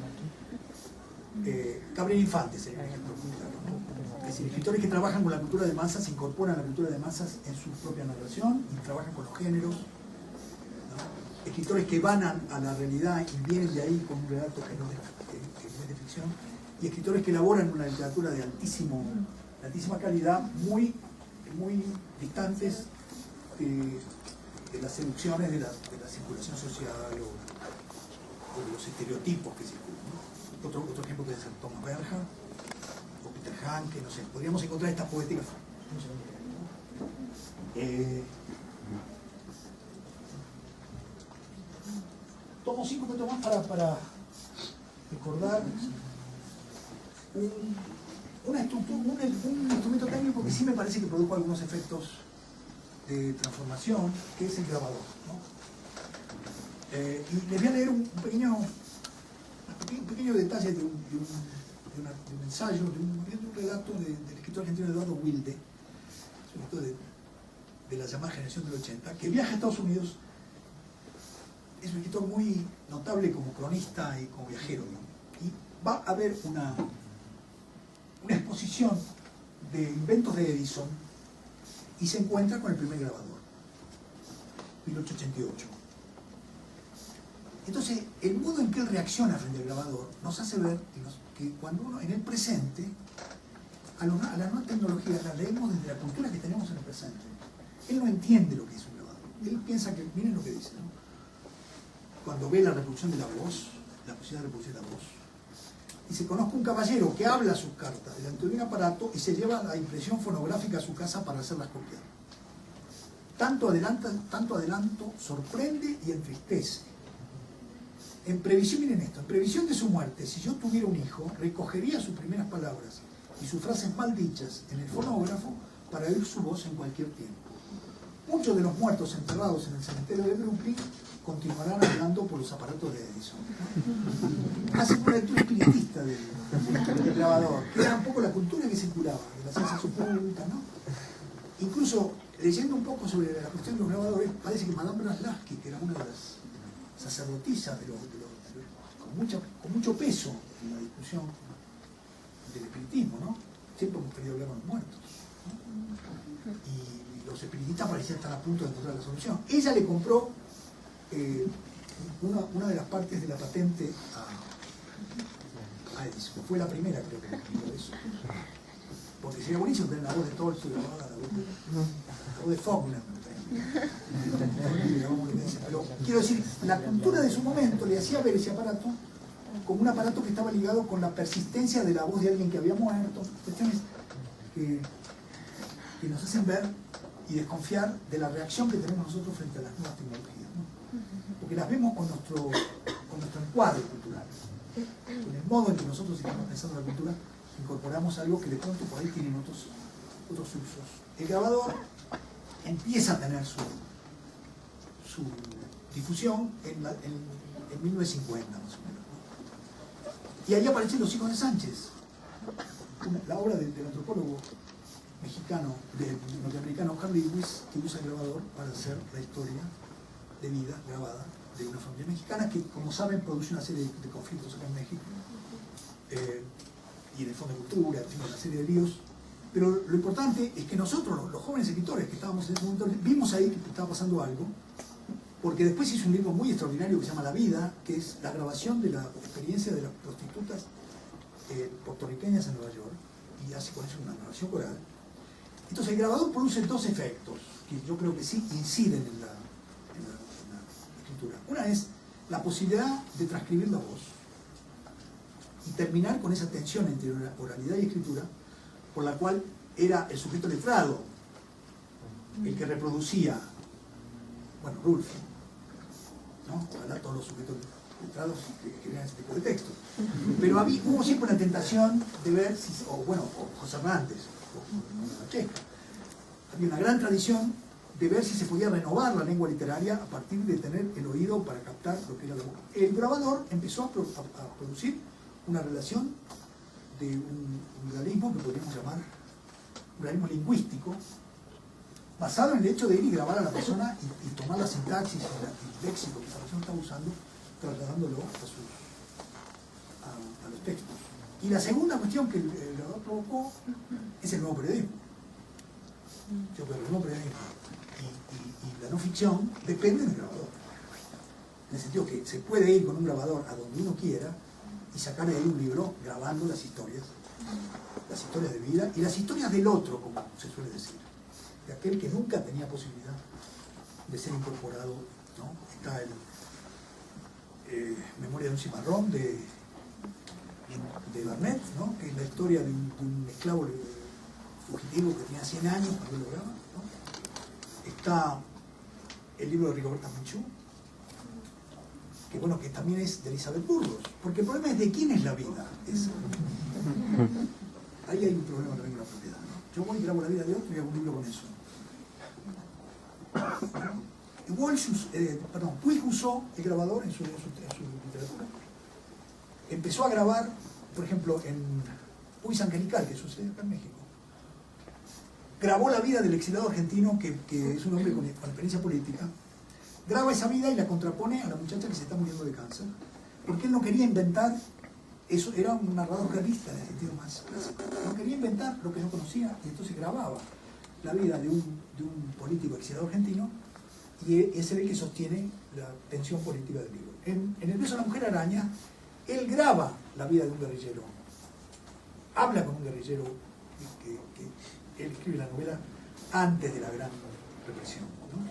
Eh, Gabriel Infante sería un ejemplo muy claro, ¿no? Es decir, escritores que trabajan con la cultura de masas, se incorporan a la cultura de masas en su propia narración y trabajan con los géneros, ¿no? Escritores que van a, a la realidad y vienen de ahí con un relato que no, es, que, que no es de ficción, y escritores que elaboran una literatura de altísimo de altísima calidad, muy, muy distantes de, de las seducciones de la, de la circulación social o, o de los estereotipos que circulan, ¿no? Otro, otro ejemplo puede ser Thomas Berger o Peter Hanke, no sé, podríamos encontrar estas poéticas. Eh, tomo cinco minutos más para, para recordar un Una estructura, un, un instrumento técnico que sí me parece que produjo algunos efectos de transformación, que es el grabador, ¿no? Eh, y les voy a leer un pequeño, un pequeño detalle de un, de un, de una, de un ensayo, de un, de un relato de, del escritor argentino Eduardo Wilde, es un escritor de, de la llamada generación del ochenta, que viaja a Estados Unidos. Es un escritor muy notable como cronista y como viajero, ¿no? Y va a haber una una exposición de inventos de Edison y se encuentra con el primer grabador. mil ochocientos ochenta y ocho. Entonces, el modo en que él reacciona frente al grabador nos hace ver que cuando uno, en el presente, a, lo, a la nueva tecnología la leemos desde la cultura que tenemos en el presente. Él no entiende lo que es un grabador. Él piensa que, miren lo que dice, ¿no? Cuando ve la reproducción de la voz, la posibilidad de reproducir la voz, dice, conozco un caballero que habla sus cartas delante de un aparato y se lleva la impresión fonográfica a su casa para hacerlas copiar. Tanto, adelanta, tanto adelanto sorprende y entristece. En previsión, miren esto, en previsión de su muerte, si yo tuviera un hijo, recogería sus primeras palabras y sus frases mal dichas en el fonógrafo para oír su voz en cualquier tiempo. Muchos de los muertos enterrados en el cementerio de Brooklyn continuarán hablando por los aparatos de Edison. Hace una lectura espiritista del, del grabador, que era un poco la cultura que circulaba, de la ciencia oculta, ¿no? Incluso, leyendo un poco sobre la cuestión de los grabadores, parece que Madame Blavatsky, que era una de las sacerdotisas de los, de los, de los, con, mucha, con mucho peso en la discusión del espiritismo, ¿no? Siempre hemos querido hablar con los muertos, ¿no? Y los espiritistas parecían estar a punto de encontrar la solución. Ella le compró eh, una, una de las partes de la patente a, a Edison. Fue la primera, creo que le explicó eso. Porque sería buenísimo tener la voz de Tolstoy, la voz de, la voz de Faulkner. Pero quiero decir, la cultura de su momento le hacía ver ese aparato como un aparato que estaba ligado con la persistencia de la voz de alguien que había muerto, cuestiones que, que nos hacen ver y desconfiar de la reacción que tenemos nosotros frente a las nuevas tecnologías, ¿no? Porque las vemos con nuestro, con nuestro encuadre cultural, con el modo en que nosotros estamos pensando la cultura, incorporamos algo que de pronto por ahí tienen otros, otros usos. El grabador empieza a tener su, su difusión en, la, en, en mil novecientos cincuenta más o menos, ¿no? Y ahí aparecen Los hijos de Sánchez, una, la obra del, del antropólogo mexicano, del norteamericano Harry Lewis, que usa el grabador para hacer la historia de vida grabada de una familia mexicana que, como saben, produce una serie de, de conflictos acá en México, eh, y en el Fondo de Cultura, en fin, una serie de líos. Pero lo importante es que nosotros, los, los jóvenes escritores que estábamos en ese momento, vimos ahí que estaba pasando algo, porque después hizo un libro muy extraordinario que se llama La vida, que es la grabación de la experiencia de las prostitutas eh, puertorriqueñas en Nueva York, y hace con eso una narración coral. Entonces el grabador produce dos efectos, que yo creo que sí inciden en la, en la, en la escritura. Una es la posibilidad de transcribir la voz, y terminar con esa tensión entre oralidad y escritura, por la cual era el sujeto letrado el que reproducía, bueno, Rulfo, ¿no? Ojalá todos los sujetos letrados que escribían este tipo de texto. Pero había, hubo siempre una tentación de ver, si, o bueno, o José Hernández, o, o Pacheco. Había una gran tradición de ver si se podía renovar la lengua literaria a partir de tener el oído para captar lo que era la boca. El grabador empezó a, pro, a, a producir una relación de un, un realismo que podríamos llamar un realismo lingüístico, basado en el hecho de ir y grabar a la persona y, y tomar la sintaxis y el léxico que esa persona está usando, trasladándolo a, sus, a, a los textos. Y la segunda cuestión que el, el grabador provocó es el nuevo periodismo. Yo creo que el nuevo periodismo y, y, y la no ficción dependen del grabador. En el sentido que se puede ir con un grabador a donde uno quiera y sacar de ahí un libro grabando las historias, las historias de vida y las historias del otro, como se suele decir, de aquel que nunca tenía posibilidad de ser incorporado, ¿no? Está el eh, Memoria de un cimarrón de, de Barnett, ¿no? Que es la historia de un, de un esclavo fugitivo que tenía cien años cuando lo graba, ¿no? Está el libro de Rigoberta Menchú, que bueno, que también es de Elizabeth Burgos, porque el problema es de quién es la vida. Es, ahí hay un problema también con la propiedad, ¿no? Yo voy y grabo la vida de otro y hago un libro con eso. Walsh, eh, perdón, Puig usó el grabador en su, en, su, en su literatura. Empezó a grabar, por ejemplo, en Puig Angelical, que sucede acá en México. Grabó la vida del exiliado argentino, que, que es un hombre con, con experiencia política. Graba esa vida y la contrapone a la muchacha que se está muriendo de cáncer, porque él no quería inventar, eso era un narrador realista en el sentido más clásico, no quería inventar lo que no conocía, y entonces grababa la vida de un, de un político exiliado argentino y es el que sostiene la tensión política del libro. En, en El beso de la mujer araña, él graba la vida de un guerrillero, habla con un guerrillero que, que él escribe la novela antes de la gran represión, ¿no?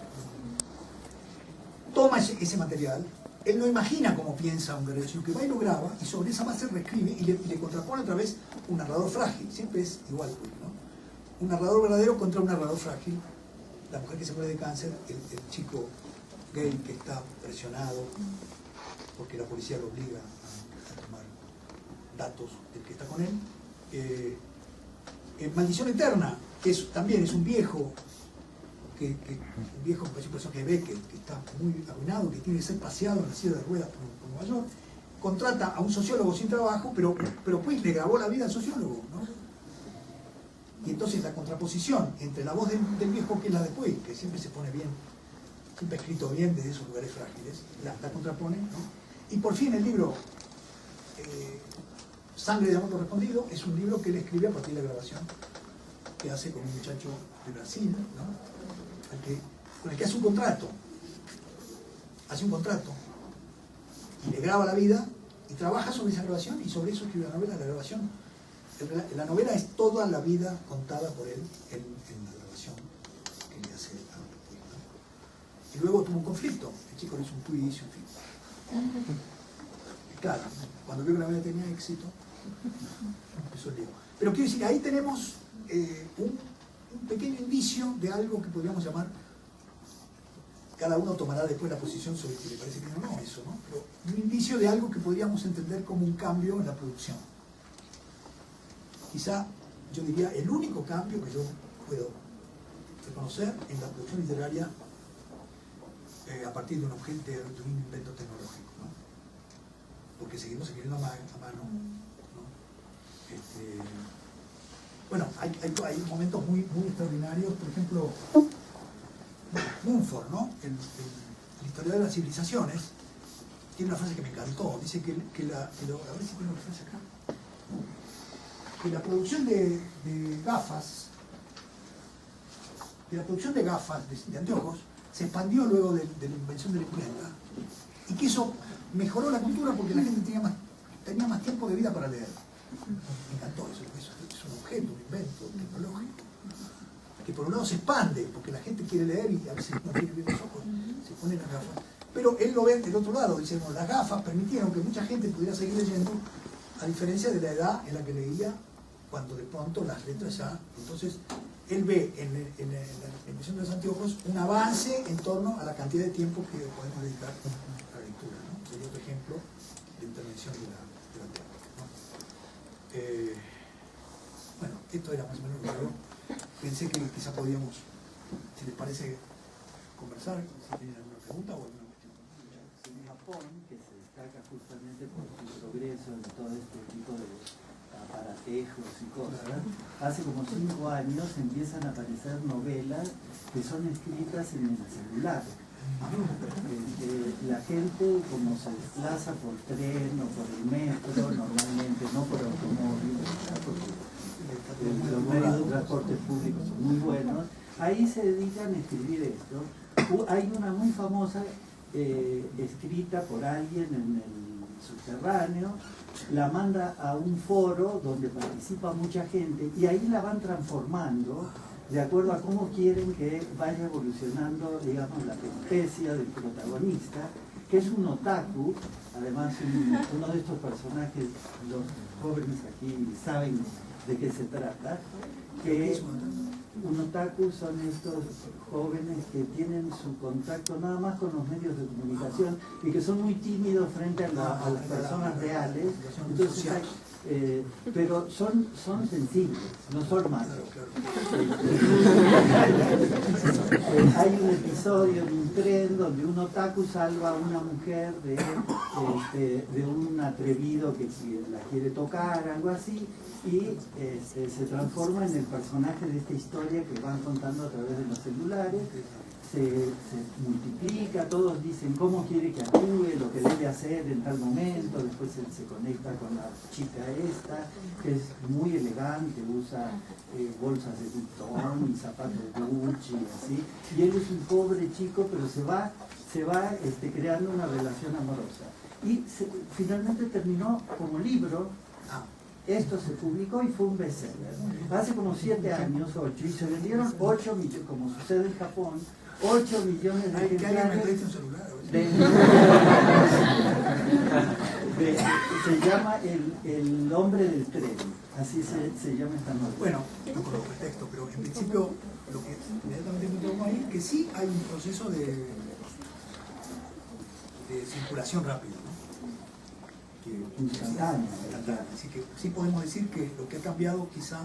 Toma ese, ese material, él no imagina cómo piensa un guerrillero, sino que va y lo graba, y sobre esa base reescribe y le, y le contrapone otra vez un narrador frágil, siempre es igual, ¿no? Un narrador verdadero contra un narrador frágil, la mujer que se muere de cáncer, el, el chico gay que está presionado porque la policía lo obliga a, a tomar datos del que está con él. Eh, eh, Maldición Eterna, que es, también es un viejo, que, que, un viejo, por ejemplo, que ve que, que está muy arruinado, que tiene que ser paseado en la silla de ruedas por, por Nueva York, contrata a un sociólogo sin trabajo, pero, pero pues le grabó la vida al sociólogo, ¿no? Y entonces la contraposición entre la voz del, del viejo, que es la de Puig, que siempre se pone bien, siempre escrito bien desde esos lugares frágiles, la, la contrapone, ¿no? Y por fin el libro eh, Sangre de amor correspondido es un libro que él escribe a partir de la grabación que hace con un muchacho de Brasil, ¿no? Al que, con el que hace un contrato, hace un contrato y le graba la vida y trabaja sobre esa grabación y sobre eso escribe la novela. La grabación, la novela es toda la vida contada por él en, en la grabación que le hace a Puig, ¿no? Y luego tuvo un conflicto, el chico le hizo un juicio, en fin. Y claro, cuando vio que la novela tenía éxito, empezó el lío. Pero quiero decir, ahí tenemos eh, un, un pequeño indicio de algo que podríamos llamar, cada uno tomará después la posición sobre si le parece bien o no eso, ¿no? Pero un indicio de algo que podríamos entender como un cambio en la producción. Quizá, yo diría, el único cambio que yo puedo reconocer en la producción literaria eh, a partir de un objeto, de un invento tecnológico, ¿no? Porque seguimos escribiendo a, ma a mano, ¿no? Este, bueno, hay, hay, hay momentos muy, muy extraordinarios, por ejemplo, Mumford, ¿no? El, el, el historiador de las civilizaciones, tiene una frase que me encantó, dice que, que la, que lo, a ver si tengo la frase acá, que la producción de, de gafas, que la producción de gafas, de, de anteojos, se expandió luego de, de la invención de la imprenta, y que eso mejoró la cultura porque la gente tenía más, tenía más tiempo de vida para leer. Me encantó eso, eso es un objeto, un invento tecnológico, que por un lado se expande, porque la gente quiere leer y a veces no tiene bien los ojos, se ponen las gafas. Pero él lo ve del otro lado, dice, bueno, las gafas permitieron que mucha gente pudiera seguir leyendo, a diferencia de la edad en la que leía, cuando de pronto las letras ya... Entonces, él ve en, en, en la emisión de los anteojos un avance en torno a la cantidad de tiempo que podemos dedicar a la lectura, ¿no? Sería otro ejemplo de intervención de la, de la técnica, ¿no? Eh, bueno, esto era más o menos lo que yo pensé que quizá podíamos, si les parece, conversar, si tienen alguna pregunta o alguna cuestión. En Japón, que se destaca justamente por su progreso en todo este tipo de aparatejos y cosas, hace como cinco años empiezan a aparecer novelas que son escritas en el celular. Este, la gente, como se desplaza por tren o por el metro, normalmente no por automóvil, porque los medios de transporte público son muy buenos, ahí se dedican a escribir esto. Hay una muy famosa eh, escrita por alguien en el subterráneo, la manda a un foro donde participa mucha gente y ahí la van transformando de acuerdo a cómo quieren que vaya evolucionando, digamos, la especia del protagonista, que es un otaku, además un, uno de estos personajes, los jóvenes aquí saben de qué se trata, que un otaku son estos jóvenes que tienen su contacto nada más con los medios de comunicación y que son muy tímidos frente a, la, a las personas reales. Entonces hay, eh, pero son, son sensibles, no son malos. Eh, hay un episodio en un tren donde un otaku salva a una mujer de, este, de un atrevido que la quiere tocar, algo así, y este, se transforma en el personaje de esta historia que van contando a través de los celulares. se, se multiplica, todos dicen cómo quiere que actúe, lo que debe hacer en tal momento, después él se conecta con la chica esta, que es muy elegante, usa eh, bolsas de Vuitton y zapatos Gucci y así, y él es un pobre chico, pero se va, se va este, creando una relación amorosa. Y se, finalmente terminó como libro. Esto se publicó y fue un bestseller. Hace como siete años, ocho, y se vendieron ocho millones, como sucede en Japón, ocho millones de ejemplares. De, de, se llama el, el hombre del tren, así se, se llama esta novela. Bueno, no conozco el texto, pero en principio lo que inmediatamente encontramos ahí, que sí hay un proceso de, de circulación rápida, ¿no? Instantánea. Así que sí podemos decir que lo que ha cambiado quizá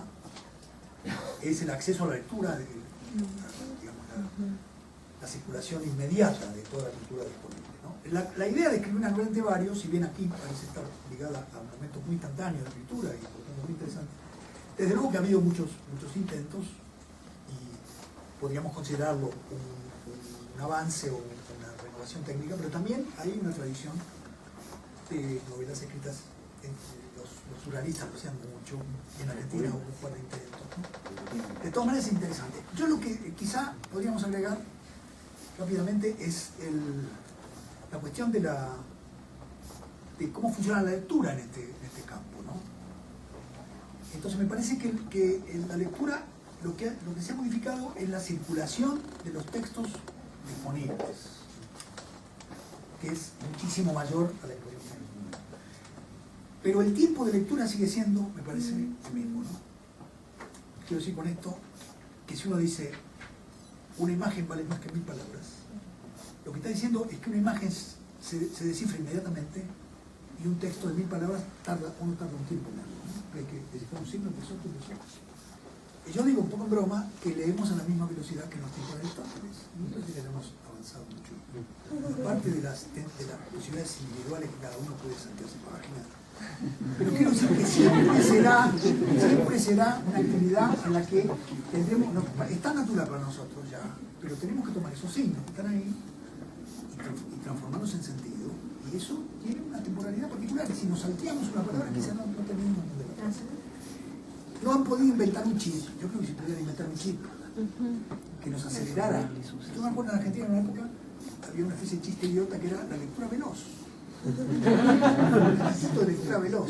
es el acceso a la lectura, de, digamos, la, la circulación inmediata de toda la cultura disponible, ¿no? La, la idea de escribir una novela entre varios, si bien aquí parece estar ligada a momentos muy instantáneos de escritura y por tanto muy interesante, desde luego que ha habido muchos, muchos intentos y podríamos considerarlo un, un, un avance o una renovación técnica, pero también hay una tradición de novelas escritas, en, los, los surrealistas lo hacían mucho, en Argentina hubo un par de intentos, ¿no? De todas maneras es interesante. Yo lo que quizá podríamos agregar rápidamente es el, la cuestión de la de cómo funciona la lectura en este, en este campo, ¿no? Entonces me parece que, que en la lectura lo que, lo que se ha modificado es la circulación de los textos disponibles, que es muchísimo mayor a la impresión. Pero el tiempo de lectura sigue siendo, me parece, el mismo, ¿no? Quiero decir con esto que si uno dice una imagen vale más que mil palabras, lo que está diciendo es que una imagen se, se descifra inmediatamente y un texto de mil palabras tarda, uno tarda un tiempo más, ¿no? Hay que descifrar un signo, empezó, empezó. Y yo digo un poco en broma que leemos a la misma velocidad que en los tiempos de Aristóteles. Entonces ya hemos avanzado mucho. Aparte de las, de, de las posibilidades individuales que cada uno puede saltarse páginas. Pero quiero decir que siempre será, siempre será una actividad en la que tendremos, no, es tan natural para nosotros ya, pero tenemos que tomar esos signos que están ahí y, y transformarlos en sentido. Y eso tiene una temporalidad particular. Y si nos salteamos una palabra, quizás no, no tenemos ningún debate. No han podido inventar un chip. Yo creo que si pudieran inventar un chip que nos acelerara. Yo me acuerdo en Argentina en una época había una especie de chiste idiota que era la lectura veloz. Esto de lectura veloz.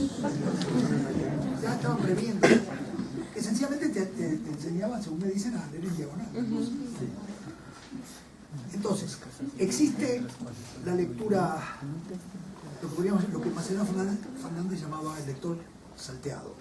Ya estaban previendo. Que sencillamente te, te, te enseñaban, según me dicen, a leer en diagonal. Entonces, existe la lectura, lo que, podríamos, lo que Macedonio Fernández, Fernández llamaba el lector salteado.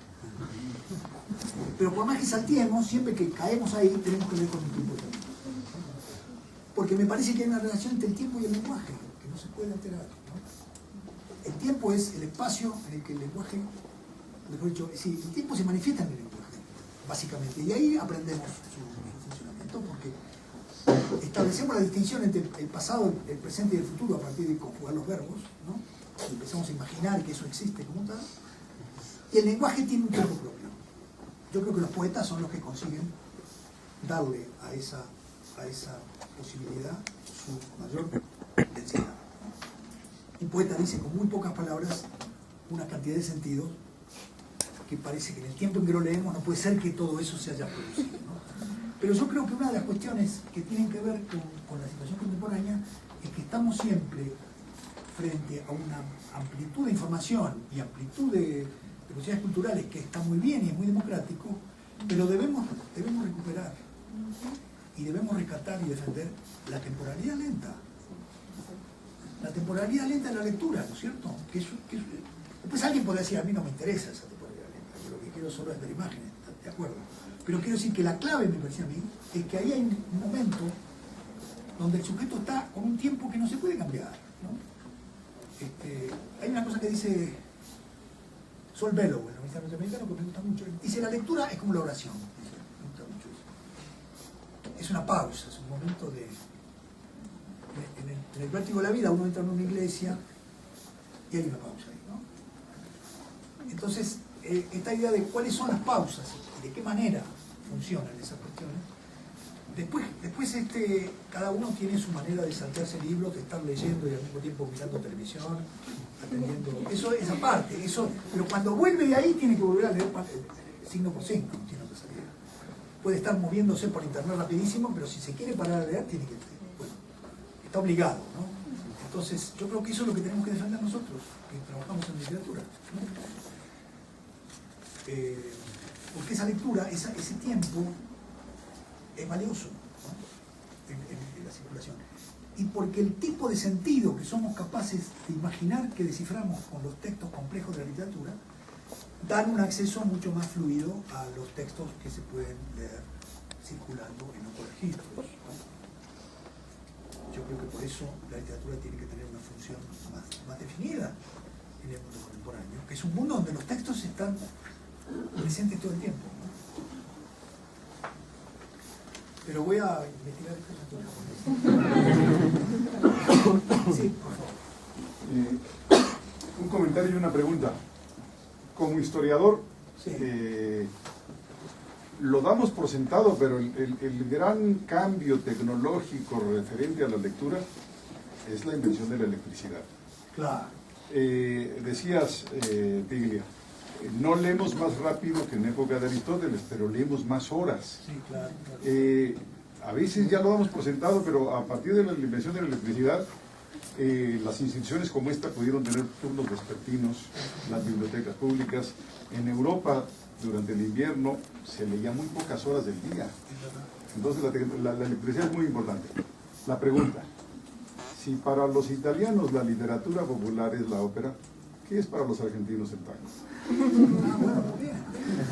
Pero por más que salteemos, siempre que caemos ahí, tenemos que leer con el tiempo también. Porque me parece que hay una relación entre el tiempo y el lenguaje, que no se puede alterar, ¿no? El tiempo es el espacio en el que el lenguaje, mejor dicho, sí, el tiempo se manifiesta en el lenguaje, básicamente. Y ahí aprendemos su, su funcionamiento, porque establecemos la distinción entre el pasado, el presente y el futuro a partir de conjugar los verbos, ¿no? Y empezamos a imaginar que eso existe como tal. Y el lenguaje tiene un tiempo propio. Yo creo que los poetas son los que consiguen darle a esa, a esa posibilidad su mayor densidad. Un poeta dice con muy pocas palabras una cantidad de sentidos que parece que en el tiempo en que lo leemos no puede ser que todo eso se haya producido, ¿no? Pero yo creo que una de las cuestiones que tienen que ver con, con la situación contemporánea es que estamos siempre frente a una amplitud de información y amplitud de, de posibilidades culturales que está muy bien y es muy democrático, pero debemos, debemos recuperar y debemos rescatar y defender la temporalidad lenta. La temporalidad lenta en la lectura, ¿no es cierto? Que es, que es, después alguien podría decir, a mí no me interesa esa temporalidad lenta, yo lo que quiero solo es ver imágenes, ¿de acuerdo? Pero quiero decir que la clave, me parece a mí, es que ahí hay un momento donde el sujeto está con un tiempo que no se puede cambiar, ¿no? Este, hay una cosa que dice Sol Bellow, el novelista norteamericano, que me gusta mucho. Dice, la lectura es como la oración. Dice, me gusta mucho eso. Es una pausa, es un momento de... En el, en el vértigo de la vida uno entra en una iglesia y hay una pausa ahí, ¿no? Entonces, eh, esta idea de cuáles son las pausas y de qué manera funcionan esas cuestiones, Después, después este, cada uno tiene su manera de saltarse libros, de estar leyendo y al mismo tiempo mirando televisión, atendiendo. Eso es aparte, eso, pero cuando vuelve de ahí tiene que volver a leer signo por signo, no tiene otra salida. Puede estar moviéndose por internet rapidísimo, pero si se quiere parar a leer, tiene que, bueno, está obligado, ¿no? Entonces, yo creo que eso es lo que tenemos que defender nosotros, que trabajamos en literatura, ¿no? Eh, porque esa lectura, esa, ese tiempo, es valioso, ¿no? en, en, en la circulación. Y porque el tipo de sentido que somos capaces de imaginar que desciframos con los textos complejos de la literatura, dan un acceso mucho más fluido a los textos que se pueden leer circulando en otros registros, ¿no? Yo creo que por eso la literatura tiene que tener una función más, más definida en el mundo contemporáneo, que es un mundo donde los textos están presentes todo el tiempo, ¿no? Pero voy a investigar esto. Sí, por favor. Eh, un comentario y una pregunta. Como historiador, Sí. eh, lo damos por sentado, pero el, el, el gran cambio tecnológico referente a la lectura es la invención de la electricidad. Claro. Eh, decías, eh, Piglia, no leemos más rápido que en época de Aristóteles, pero leemos más horas. Sí, claro, claro. Eh, a veces ya lo damos por sentado, pero a partir de la invención de la electricidad, eh, las instituciones como esta pudieron tener turnos vespertinos, las bibliotecas públicas. En Europa, durante el invierno, se leía muy pocas horas del día. Entonces la, la, la electricidad es muy importante. La pregunta, si para los italianos la literatura popular es la ópera, ¿qué es para los argentinos el tango? Ah, bueno, muy bien.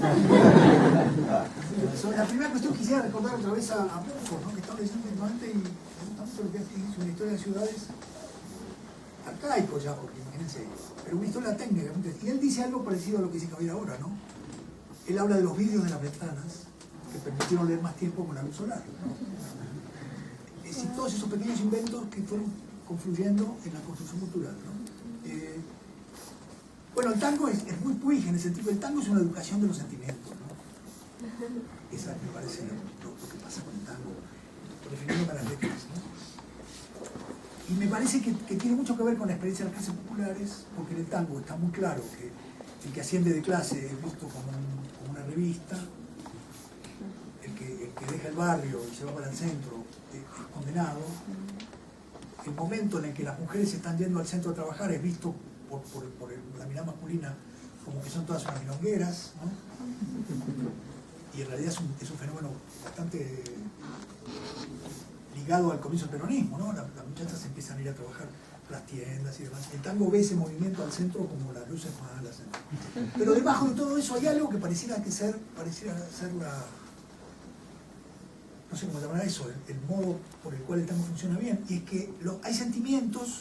Sobre la primera cuestión quisiera recordar otra vez a, a Burford, ¿no? Que estaba leyendo últimamente y me gusta mucho lo que hace, una historia de ciudades arcaico ya, porque imagínense, pero una historia técnica. Y él dice algo parecido a lo que dice Javier ahora, ¿no? Él habla de los vidrios de las ventanas que permitieron leer más tiempo con la luz solar, ¿no? Es decir, todos esos pequeños inventos que fueron confluyendo en la construcción cultural, ¿no? Eh, Bueno, el tango es, es muy puig en el sentido que el tango es una educación de los sentimientos, ¿no? Esa me parece lo, lo, lo que pasa con el tango, refiriéndome a las letras, ¿no? Y me parece que, que tiene mucho que ver con la experiencia de las clases populares, porque en el tango está muy claro que el que asciende de clase es visto como, un, como una revista, el que, el que deja el barrio y se va para el centro es, es condenado, el momento en el que las mujeres están yendo al centro a trabajar es visto Por, por, por el, la mirada masculina como que son todas unas milongueras, ¿no? Y en realidad es un, es un fenómeno bastante ligado al comienzo del peronismo, ¿no? Las, las muchachas empiezan a ir a trabajar a las tiendas y demás. El tango ve ese movimiento al centro como las luces malas, ¿no? Pero debajo de todo eso hay algo que pareciera que ser, pareciera ser la, no sé cómo llamar eso, el, el modo por el cual el tango funciona bien, y es que lo, hay sentimientos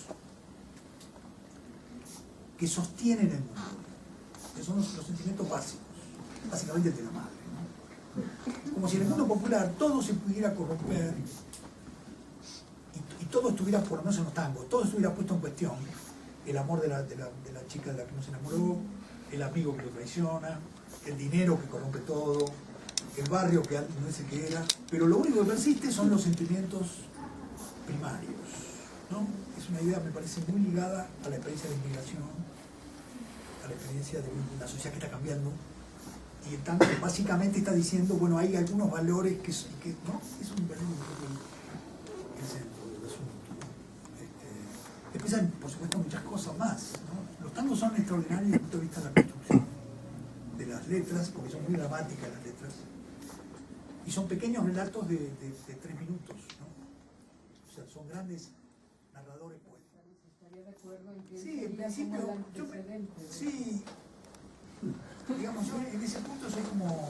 que sostienen el mundo, que son los, los sentimientos básicos, básicamente el de la madre, ¿no? Como si en el mundo popular todo se pudiera corromper y, y todo estuviera, por lo menos en los tangos, todo estuviera puesto en cuestión. El amor de la, de, la, de la chica de la que no se enamoró, el amigo que lo traiciona, el dinero que corrompe todo, el barrio que antes no es el que era, pero lo único que persiste son los sentimientos primarios, ¿no? Es una idea, me parece, muy ligada a la experiencia de inmigración, a la experiencia de una sociedad que está cambiando, y el tango básicamente está diciendo, bueno, hay algunos valores que, que ¿no? Es un valor el, el centro del asunto, ¿no? Este, después hay, por supuesto, muchas cosas más, ¿no? Los tangos son extraordinarios desde el punto de vista de la construcción de las letras, porque son muy dramáticas las letras, y son pequeños relatos de, de, de tres minutos, ¿no? O sea, son grandes narradores poetas. Estaría de acuerdo en que Sí, en principio, yo me, sí, digamos, yo en ese punto soy como,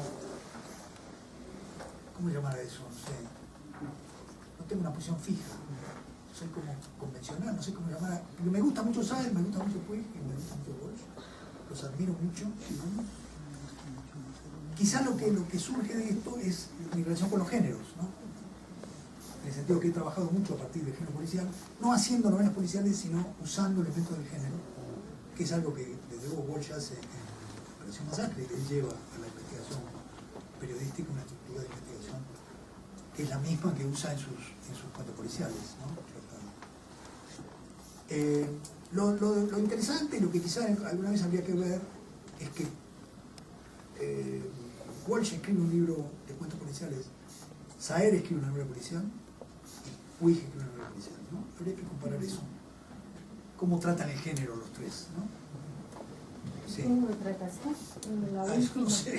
¿cómo llamar a eso? No sé, no tengo una posición fija, soy como convencional, no sé cómo llamar a, porque me gusta mucho Saez, me gusta mucho Puig, y me gusta mucho Walsh, los admiro mucho, ¿no? Quizás lo que, lo que surge de esto es mi relación con los géneros, ¿no? En el sentido que he trabajado mucho a partir del género policial, no haciendo novelas policiales, sino usando elementos del género, que es algo que desde luego Walsh hace en Operación Masacre, que él lleva a la investigación periodística una estructura de investigación que es la misma que usa en sus, en sus cuentos policiales, ¿no? Eh, lo, lo, lo interesante y lo que quizás alguna vez habría que ver es que eh, Walsh escribe un libro de cuentos policiales, Saer escribe una novela policial y Puig escribe una novela policial, ¿no? Habría que comparar eso. ¿Cómo tratan el género los tres, ¿no? Sí. ¿Cómo lo tratas tú? En la Ah, eso no última. sé.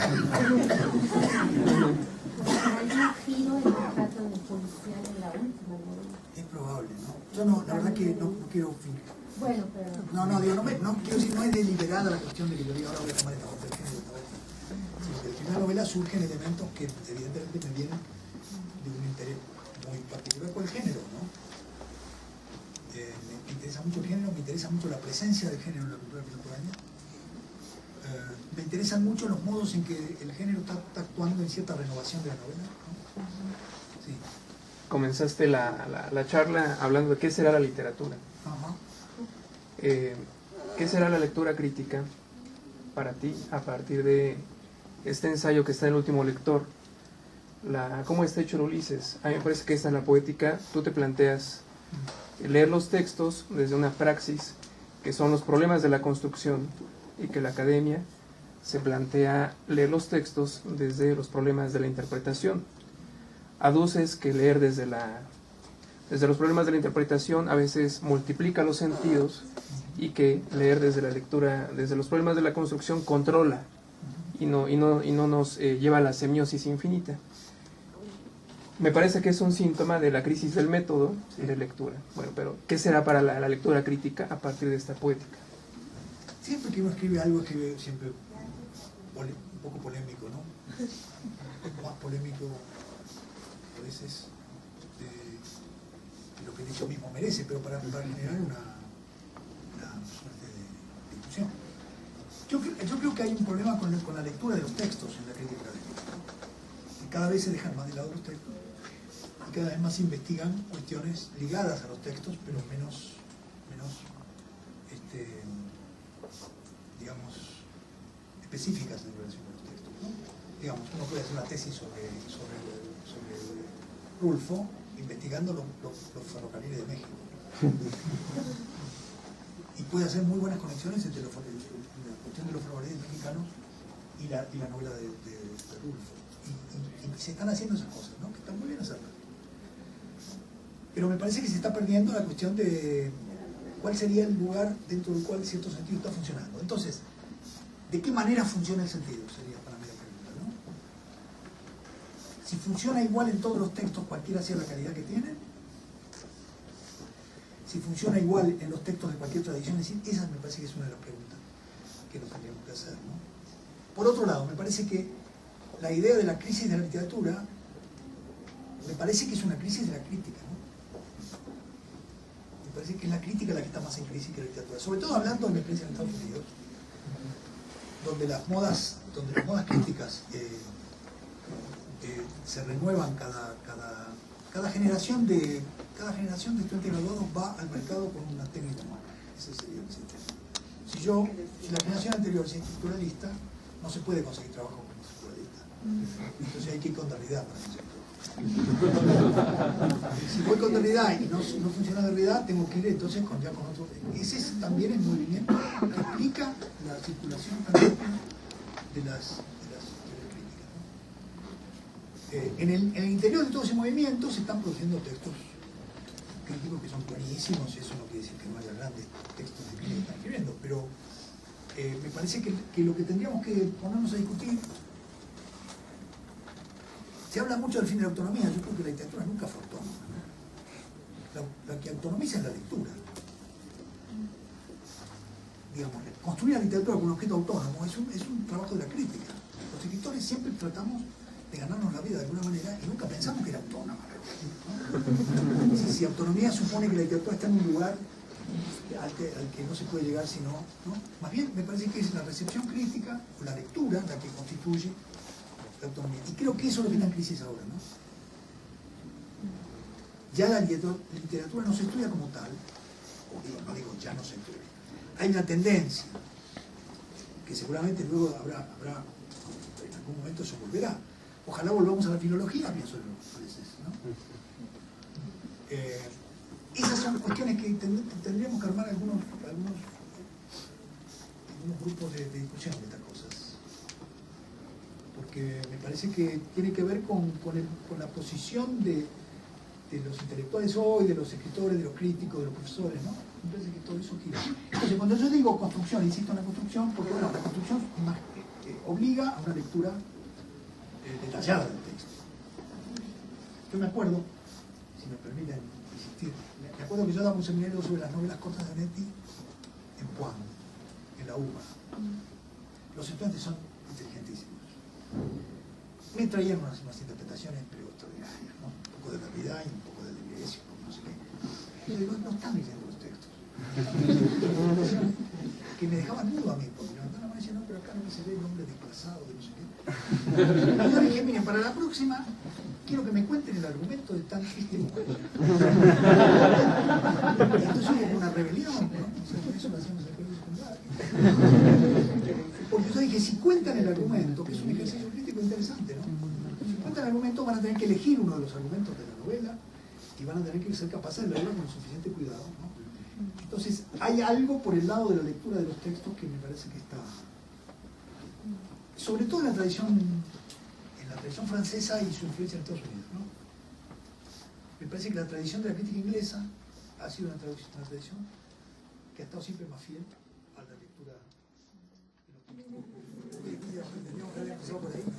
Hay un giro en el trato del policial en la última novela. Es probable, ¿no? Yo no, la verdad que no, no quiero fingir. Bueno, pero... No, no, digo, no, me, no quiero decir, no es deliberada la cuestión de que yo diga ahora voy a tomar esta otra del género, esta otra. Sino que en la primera novela surgen elementos que evidentemente me vienen de un interés muy particular por el género, ¿no? Eh, me, me interesa mucho el género, me interesa mucho la presencia del género en la cultura contemporánea. Eh, me interesan mucho los modos en que el género está, está actuando en cierta renovación de la novela, ¿no? Sí. Comenzaste la, la, la charla hablando de qué será la literatura. Ajá. Eh, ¿Qué será la lectura crítica para ti a partir de este ensayo que está en El último lector? La, ¿Cómo está hecho el Ulises? A mí me parece que esta en la poética tú te planteas leer los textos desde una praxis que son los problemas de la construcción y que la academia se plantea leer los textos desde los problemas de la interpretación. Aduces que leer desde, la, desde los problemas de la interpretación a veces multiplica los sentidos y que leer desde la lectura, desde los problemas de la construcción controla y no, y no, y no nos eh, lleva a la semiosis infinita. Me parece que es un síntoma de la crisis del método de lectura. Bueno, pero ¿qué será para la, la lectura crítica a partir de esta poética? Siempre que uno escribe algo, escribe siempre un poco polémico, ¿no? Un poco más polémico a veces de lo que el hecho mismo merece, pero para, para generar una, una suerte de discusión. Yo, yo creo que hay un problema con, con la lectura de los textos en la crítica académica, ¿no? Y cada vez se dejan más de lado los textos y cada vez más se investigan cuestiones ligadas a los textos, pero menos, menos este, digamos, específicas en relación con los textos, ¿no? Digamos, uno puede hacer una tesis sobre, sobre, sobre Rulfo investigando los, los, los ferrocarriles de México. Y puede hacer muy buenas conexiones entre los, la cuestión de los ferrocarriles mexicanos y la, y la novela de, de, de Rulfo. Y, y, y se están haciendo esas cosas, ¿no? Que están muy bien hacerlas. Pero me parece que se está perdiendo la cuestión de cuál sería el lugar dentro del cual cierto sentido está funcionando. Entonces, ¿de qué manera funciona el sentido? Sería para mí la pregunta, ¿no? Si funciona igual en todos los textos, cualquiera sea la calidad que tienen. Si funciona igual en los textos de cualquier tradición, es decir, esa me parece que es una de las preguntas que nos tendríamos que hacer, ¿no? Por otro lado, me parece que la idea de la crisis de la literatura, me parece que es una crisis de la crítica, ¿no? Me parece que es la crítica la que está más en crisis que la literatura. Sobre todo hablando de la experiencia en Estados Unidos, donde las modas, donde las modas críticas eh, eh, se renuevan cada, cada, cada generación de cada generación de estudiantes graduados va al mercado con una técnica nueva. Ese sería el sistema. Si yo, si la generación anterior es estructuralista, no se puede conseguir trabajo como estructuralista. Entonces hay que ir con realidad para conseguir trabajo. Si voy con realidad y no, no funciona de realidad, tengo que ir entonces con, ya con otro. Ese es también el movimiento que explica la circulación tan rápida de las, de las, de las críticas, ¿no? Eh, en, el, en el interior de todo ese movimiento se están produciendo textos críticos que son buenísimos. Eso no quiere decir que no haya grandes textos de crítica que están escribiendo, pero eh, me parece que, que lo que tendríamos que ponernos a discutir. Se habla mucho del fin de la autonomía. Yo creo que la literatura nunca fue autónoma, ¿no? La, la que autonomiza es la lectura. Digamos, construir la literatura con un objeto autónomo es un, es un trabajo de la crítica. Los escritores siempre tratamos de ganarnos la vida de alguna manera y nunca pensamos que era autónoma, ¿no? Si, si autonomía supone que la literatura está en un lugar al que, al que no se puede llegar sino, ¿no? Más bien me parece que es la recepción crítica o la lectura la que constituye la autonomía. Y creo que eso es lo que está en crisis ahora, ¿no? Ya la literatura no se estudia como tal, o digo, no digo ya no se estudia. Hay una tendencia que seguramente luego habrá, habrá en algún momento se volverá. Ojalá volvamos a la filología, pienso yo, a veces, ¿no? Eh, esas son cuestiones que tend tendríamos que armar algunos, algunos, algunos grupos de, de discusión de estas cosas. Porque me parece que tiene que ver con, con, el, con la posición de, de los intelectuales hoy, de los escritores, de los críticos, de los profesores, ¿no? Me parece que todo eso gira. Entonces, cuando yo digo construcción, insisto en la construcción, porque bueno, la construcción más, eh, obliga a una lectura eh, detallada del texto. Yo me acuerdo, si me permiten insistir, me acuerdo que yo daba un seminario sobre las novelas cortas de Onetti en Puan, en la U B A. Los estudiantes son inteligentísimos. Me traían unas, unas interpretaciones pero extraordinarias, ¿no? Un poco de Derrida y un poco de Deleuze, no sé qué. Y yo digo, no están leyendo los textos. Que me dejaban mudo a mí, porque me levantaban la mano y decían, no, pero acá no se ve el nombre desplazado, de no sé qué. Y yo dije, miren, para la próxima, quiero que me cuenten el argumento de tan triste mujer. Y entonces hubo una rebelión, ¿no? O sea, por eso lo hacíamos en el colegio secundario. Porque yo dije, si cuentan el argumento, que es un ejercicio crítico interesante, ¿no? Si cuentan el argumento, van a tener que elegir uno de los argumentos de la novela y van a tener que ser capaces de leerlo con suficiente cuidado, ¿no? Entonces, hay algo por el lado de la lectura de los textos que me parece que está, sobre todo en la tradición, en la tradición francesa y su influencia en Estados Unidos, ¿no? Me parece que la tradición de la crítica inglesa ha sido una tradición, una tradición que ha estado siempre más fiel a la lectura de los textos. Tendríamos que haber empezado por ahí.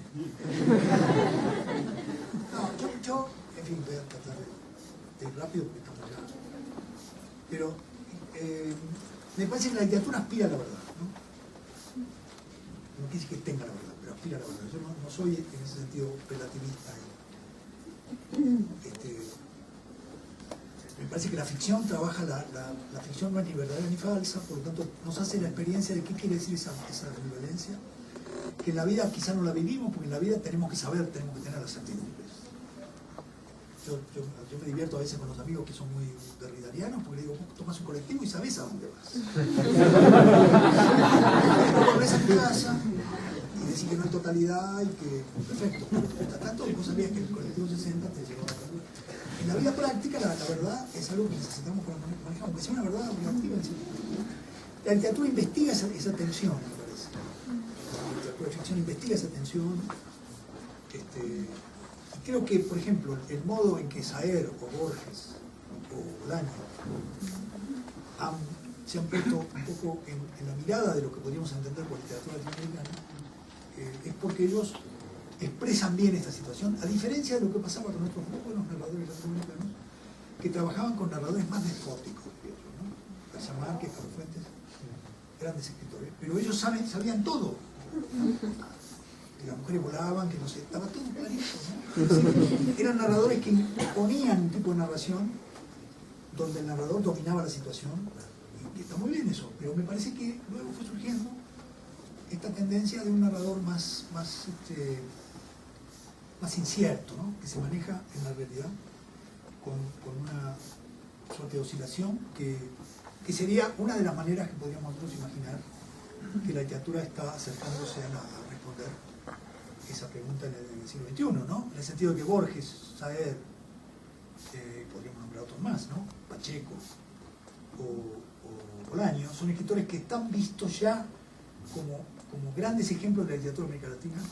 No, yo, yo, en fin, voy a tratar de, de ir rápido porque estamos ya. Pero eh, me parece que la literatura aspira a la verdad, ¿no? No quiere decir que tenga la verdad, pero aspira a la verdad. Yo no, no soy en ese sentido relativista. Este, me parece que la ficción trabaja, la, la, la ficción no es ni verdadera ni falsa, por lo tanto nos hace la experiencia de qué quiere decir esa, esa ambivalencia, que en la vida quizá no la vivimos, porque en la vida tenemos que saber, tenemos que tener las certidumbres. Yo, yo, yo me divierto a veces con los amigos que son muy derridarianos, porque le digo, vos tomás un colectivo y sabés a dónde vas. Vos volvés a tu casa y decís que no hay totalidad y que, perfecto, pero tanto vos sabías que el colectivo sesenta te llegó a la verdad. En la vida práctica la, la verdad es algo que necesitamos para manejar, aunque sea una verdad relativa en sí. La literatura investiga esa, esa tensión, me parece. La literatura de ficción investiga esa tensión. Este, Creo que, por ejemplo, el modo en que Saer o Borges o Bolaño han, se han puesto un poco en, en la mirada de lo que podríamos entender por literatura latinoamericana, eh, es porque ellos expresan bien esta situación, a diferencia de lo que pasaba con otros buenos narradores latinoamericanos que trabajaban con narradores más despóticos, ¿no? García Márquez, Carlos Fuentes, grandes escritores, pero ellos saben, sabían todo. Que las mujeres volaban, que no sé, estaba todo clarito, ¿no? Eran narradores que imponían un tipo de narración donde el narrador dominaba la situación, y que está muy bien eso, pero me parece que luego fue surgiendo esta tendencia de un narrador más, más, este, más incierto, ¿no? Que se maneja en la realidad con, con una suerte de oscilación que, que sería una de las maneras que podríamos nosotros imaginar que la literatura está acercándose a, la, a responder esa pregunta en el, en el siglo veintiuno, ¿no? En el sentido de que Borges, Saer, eh, podríamos nombrar otros más, ¿no? Pacheco o, o Bolaño, son escritores que están vistos ya como, como grandes ejemplos de la literatura americana latina,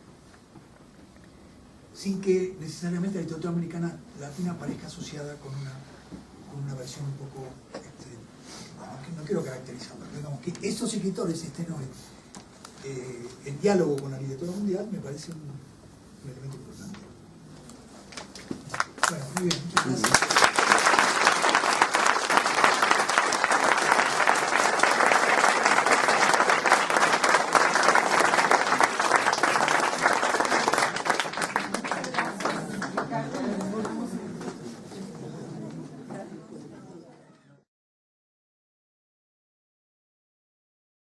sin que necesariamente la literatura americana latina aparezca asociada con una, con una versión un poco, este, no, no quiero caracterizarla, pero digamos que estos escritores estén hoy Eh, el diálogo con la literatura mundial me parece un, un elemento importante. Bueno, muy bien, muchas gracias.